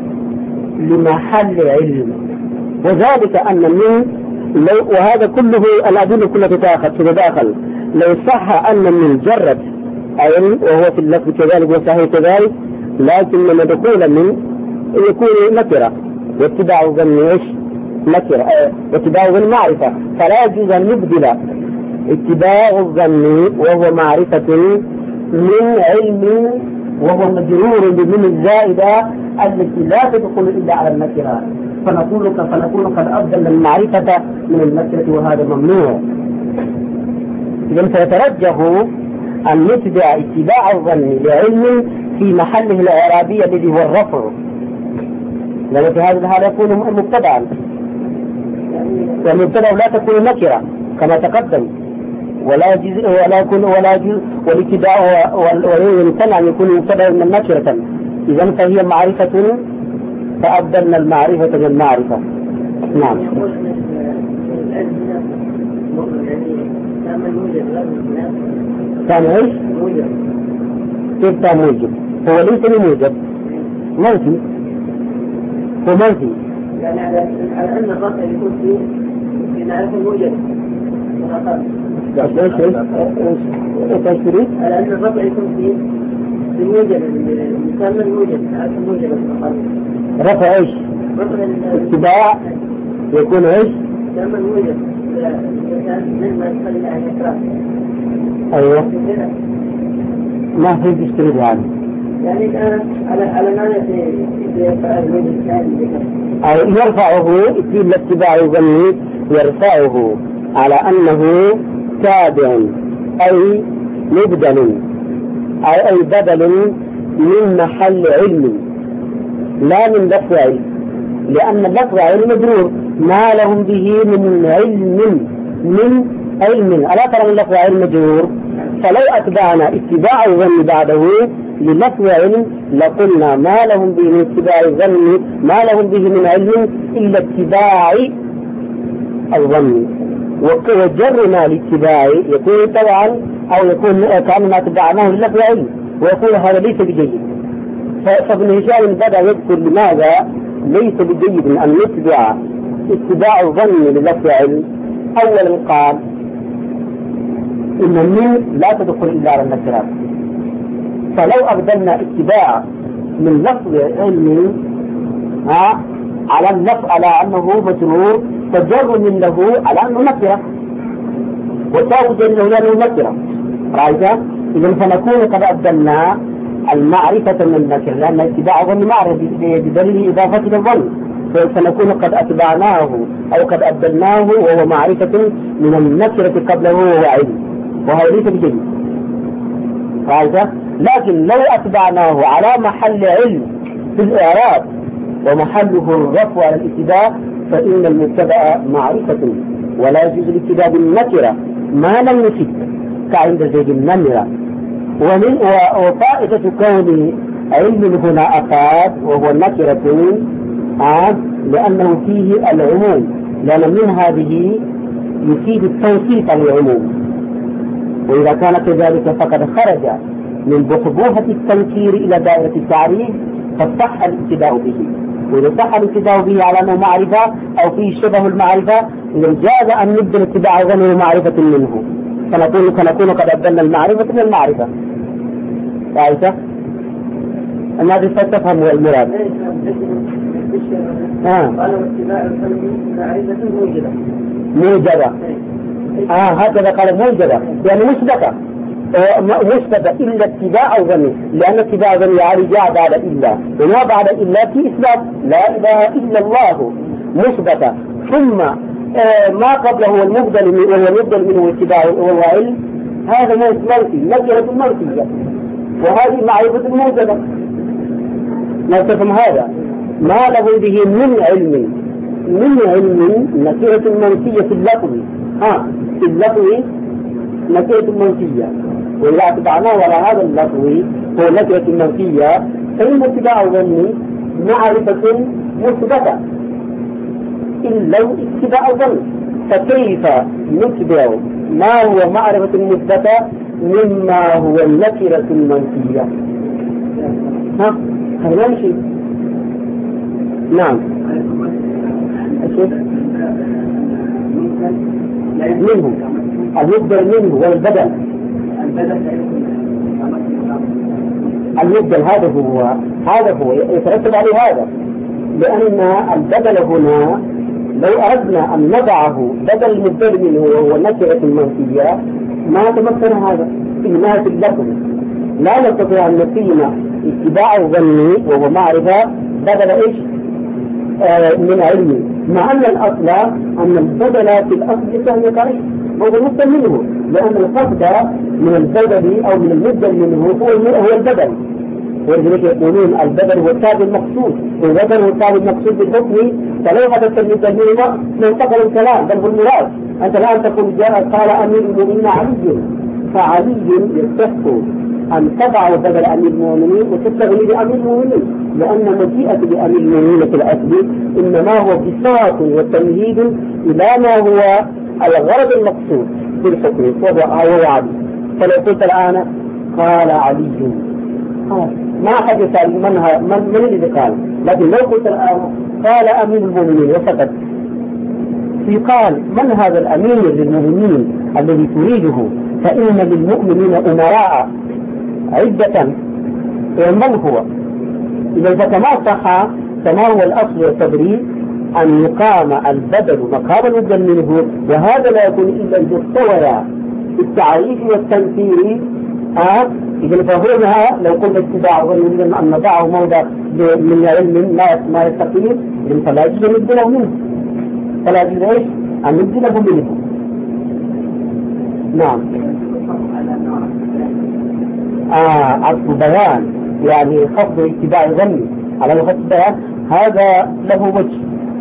لمحل علم، وذلك أن من لو وهذا كله الأدلة كلها تتداخل. لو صح أن من جرت علم وهو في اللفظ كذلك وصحيح كذلك، لكن لما دخول من يكون نكرة، واتباع الظن ايش؟ نكرة، واتباع الظن معرفة، فلا يجوز أن نبدل اتباع الظن وهو معرفة من علم وهو مجرور بمن الزائدة التي لا تدخل إلا على النكرة، فنقول فنكون قد أبدل المعرفة من النكرة، وهذا ممنوع. إذن فيترجح أن نتبع اتباع الظن لعلم في محله الإعرابي الذي هو الرفع، لأن في هذا الحال يكون مبتدعا، والمبتدع لا تكون نكرة كما تقدم، ولا يجوز ولا يكون ولا يجوز والاتباع ويمتنع أن يكون مبتدعا من نكرة. إذن فهي معرفة، فأبدلنا المعرفة بالمعرفة. نعم. كان ايش؟ كيف كان موجب؟ هو ليس بموجب، منفي، هو منفي. يعني على أن الرفع يكون فيه في معرفة موجب. ايش ايش ايش ايش تريد؟ على أن الرفع يكون فيه بموجب، المسمى الموجب، معرفة موجب. رفع ايش؟ اتباع يكون ايش؟ مسمى الموجب مما يخلي عن إكراه. ايوه. ما في تشتري يعني. يعني الآن على على معنى في يرفع أي يرفعه في الاتباع الظني، يرفعه على أنه تابع أي مبدل أي أي بدل من محل علم لا من لفظ علم، لأن اللفظ علم مجرور ما لهم به من علم من علم. ألا ترى من لفظ علم مجرور؟ فلو أتبعنا اتباع الظن بعده للفظ علم لقلنا ما لهم به من اتباع الظن ما لهم به من علم إلا اتباع الظن، وجرنا لاتباع يكون طبعا أو يكون كأننا اتبعناه للفظ علم، ويقول هذا ليس بجيد. فابن هشام بدأ يذكر لماذا ليس بجيد أن نتبع اتباع الظن للفظ علم. أولا قال إن الميم لا تدخل إلا على النكرات، فلو أبدلنا اتباع من لفظ علمي على اللفظ على أنه مجرور فجر من له على أنه نكرة، وتاوج أنه لأنه نكرة، رأيت؟ إذن فنكون قد أبدلنا المعرفة من النكرة، لأن اتباع ظن معرفة بدليل إضافة الظن، فنكون قد أتبعناه أو قد أبدلناه وهو معرفة من النكرة قبله وهو علم، وهذا ليس بجيد، رأيت؟ لكن لو أتبعناه على محل علم في الإعراب ومحله الرفع على الاتباع فإن المبتدأ معرفة، ولا يجوز الاتباع بالنكرة ما لم يفد كعند زيد النمرة. ومن وفائدة كون علم هنا أفاد وهو نكرة آه لأنه فيه العموم، لأن من هذه يفيد التوصيف العموم، وإذا كان كذلك فقد خرج من بحبوحة التنكير إلى دائرة التعريف فصح الابتداء به. وإذا صح الابتداء به على أنه معرفة أو فيه شبه المعرفة إذا جاز أن نبدأ اتباع غني معرفة منه فنكون فنكون قد أبدلنا المعرفة من المعرفة. عائشة الذي ستفهم المراد. قالوا اتباع الفن معرفة موجبة. موجبة. آه هكذا قال موجبة يعني مثبتة مثبتة إلا اتباع ظني لأن اتباع ظني يعني جاء بعد إلا وما بعد إلا في إثبات لا إله إلا الله مثبتة ثم آه ما قبله هو المبدل وهو المبدل منه اتباع وهو علم هذا ما منفي نكرة منفية وهذه معرفة موجبة. لا تفهم هذا ما له به من علم من علم نكرة منفية في اللفظ ها في اللفظ نكرة منفية وإذا اتبعناه وراء هذا اللفظ هو نكرة منفية فإن اتباع ظني معرفة مثبتة إلا اتباع ظني فكيف نتبع ما هو معرفة مثبتة مما هو النكرة المنفية؟ ها هذا شيء. نعم منه المبدل منه والبدل المبدل هذا هو هذا هو يترتب عليه هذا لأن البدل هنا لو أردنا أن نضعه بدل المبدل منه وهو النكرة المنفية ما تمثل هذا إنها في اللفظ لا نستطيع أن نقيم اتباع ظني وهو معرفة بدل إيش آه من علمي مع أن الأصل أن البدل في الأصل كان قريب وهو المبدل منه لأن القصد من البدل أو من المبدل منه هو هو البدل ولذلك يقولون البدل هو التابع المقصود والبدل هو التابع المقصود بالحكم فلو غدت المبدل منه لا ينتقل الكلام بل هو المراد. أنت الآن تقول جاء قال أمير المؤمنين علي فعلي يصح أن تضع بدل أمير المؤمنين وتستغني بأمير المؤمنين لأن مجيئة بأمير المؤمنين في الأصل إنما هو بساط وتمهيد إلى ما هو الغرض المقصود في الحكم وهو علي. فلو قلت الآن قال علي ما حدث من من من الذي قال لكن لو قلت الآن قال أمير المؤمنين وسكت في قال من هذا الأمير للمؤمنين الذي تريده فإن للمؤمنين أمراء عدة ومن هو إذا كما صح فما هو الأصل والتبرير أن يقام البدل مقام المبدل منه وهذا لا يكون إلا إذا استوى التعريف والتنكير آه إذا فهمها لو قلنا اتباع ونريد أن نضعه موضع من علم ما ما يستقيم فلا يجوز أن نبدله منه فلا يجوز إيش أن نبدله منه. نعم آه عطف بيان يعني خفض اتباع ظني على خفض بيان هذا له وجه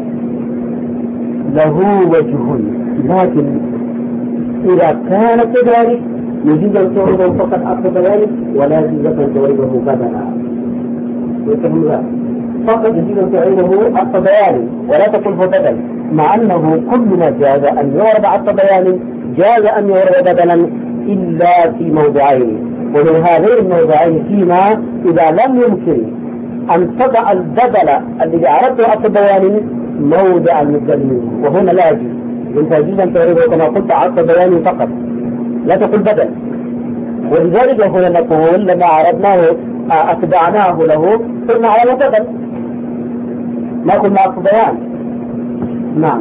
له وجه لكن إذا كان كذلك يجوز أن تعرضه فقط عطف بيان ولا يجوز أن تعرضه بدلا يفهم ذلك فقط يجوز أن تعرضه عطف بيان ولا تقله بدلا مع أنه كل ما جاز أن يعرض عطف بيان جاز أن يعرض بدلا إلا في موضعين ومن هذين الموضعين فيما إذا لم يمكن أن تضع البدل الذي عرضته عطف بيان موضع المبدل منه وهنا لا يجوز انت يجوز أن تعرضه كما قلت عطف بيان فقط لا تقول بدل. ولذلك هنا نقول لما عرضناه أتبعناه له قلنا على بدل ما قلنا عطف بيان. نعم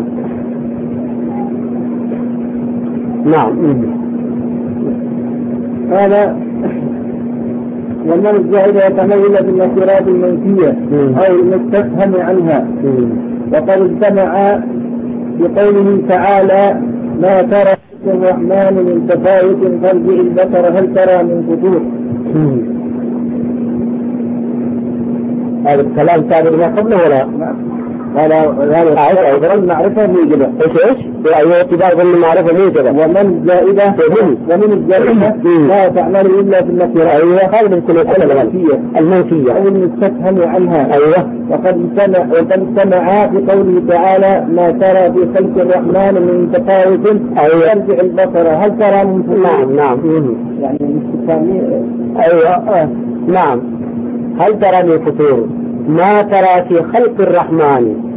نعم قال ومن الزاهد يتميز بالنكرات المنفية أو المستفهم عنها وقد اجتمع بقوله تعالى ما ترى الرحمن من تفاوت فارجع البصر هل ترى من فتور. هذا الكلام تابع ما قبله ولا هذا هذا اعتبار المعرفه موجبه. ايش ايش؟ ايوه اعتبار المعرفه موجبه. ومن زائده ومن الزائده لا تعمل الا بالنكره. ايوه هذا من كل المنفيه المنفيه او المستفهم عنها. ايوه وقد سمع وقد سمع في قوله تعالى ما ترى في خلق الرحمن من تفاوت. ايوه ارجع البصر هل ترى من. نعم نعم يعني الاستفهاميه. ايوه آه. نعم هل ترى من فطور ما ترى في خلق الرحمن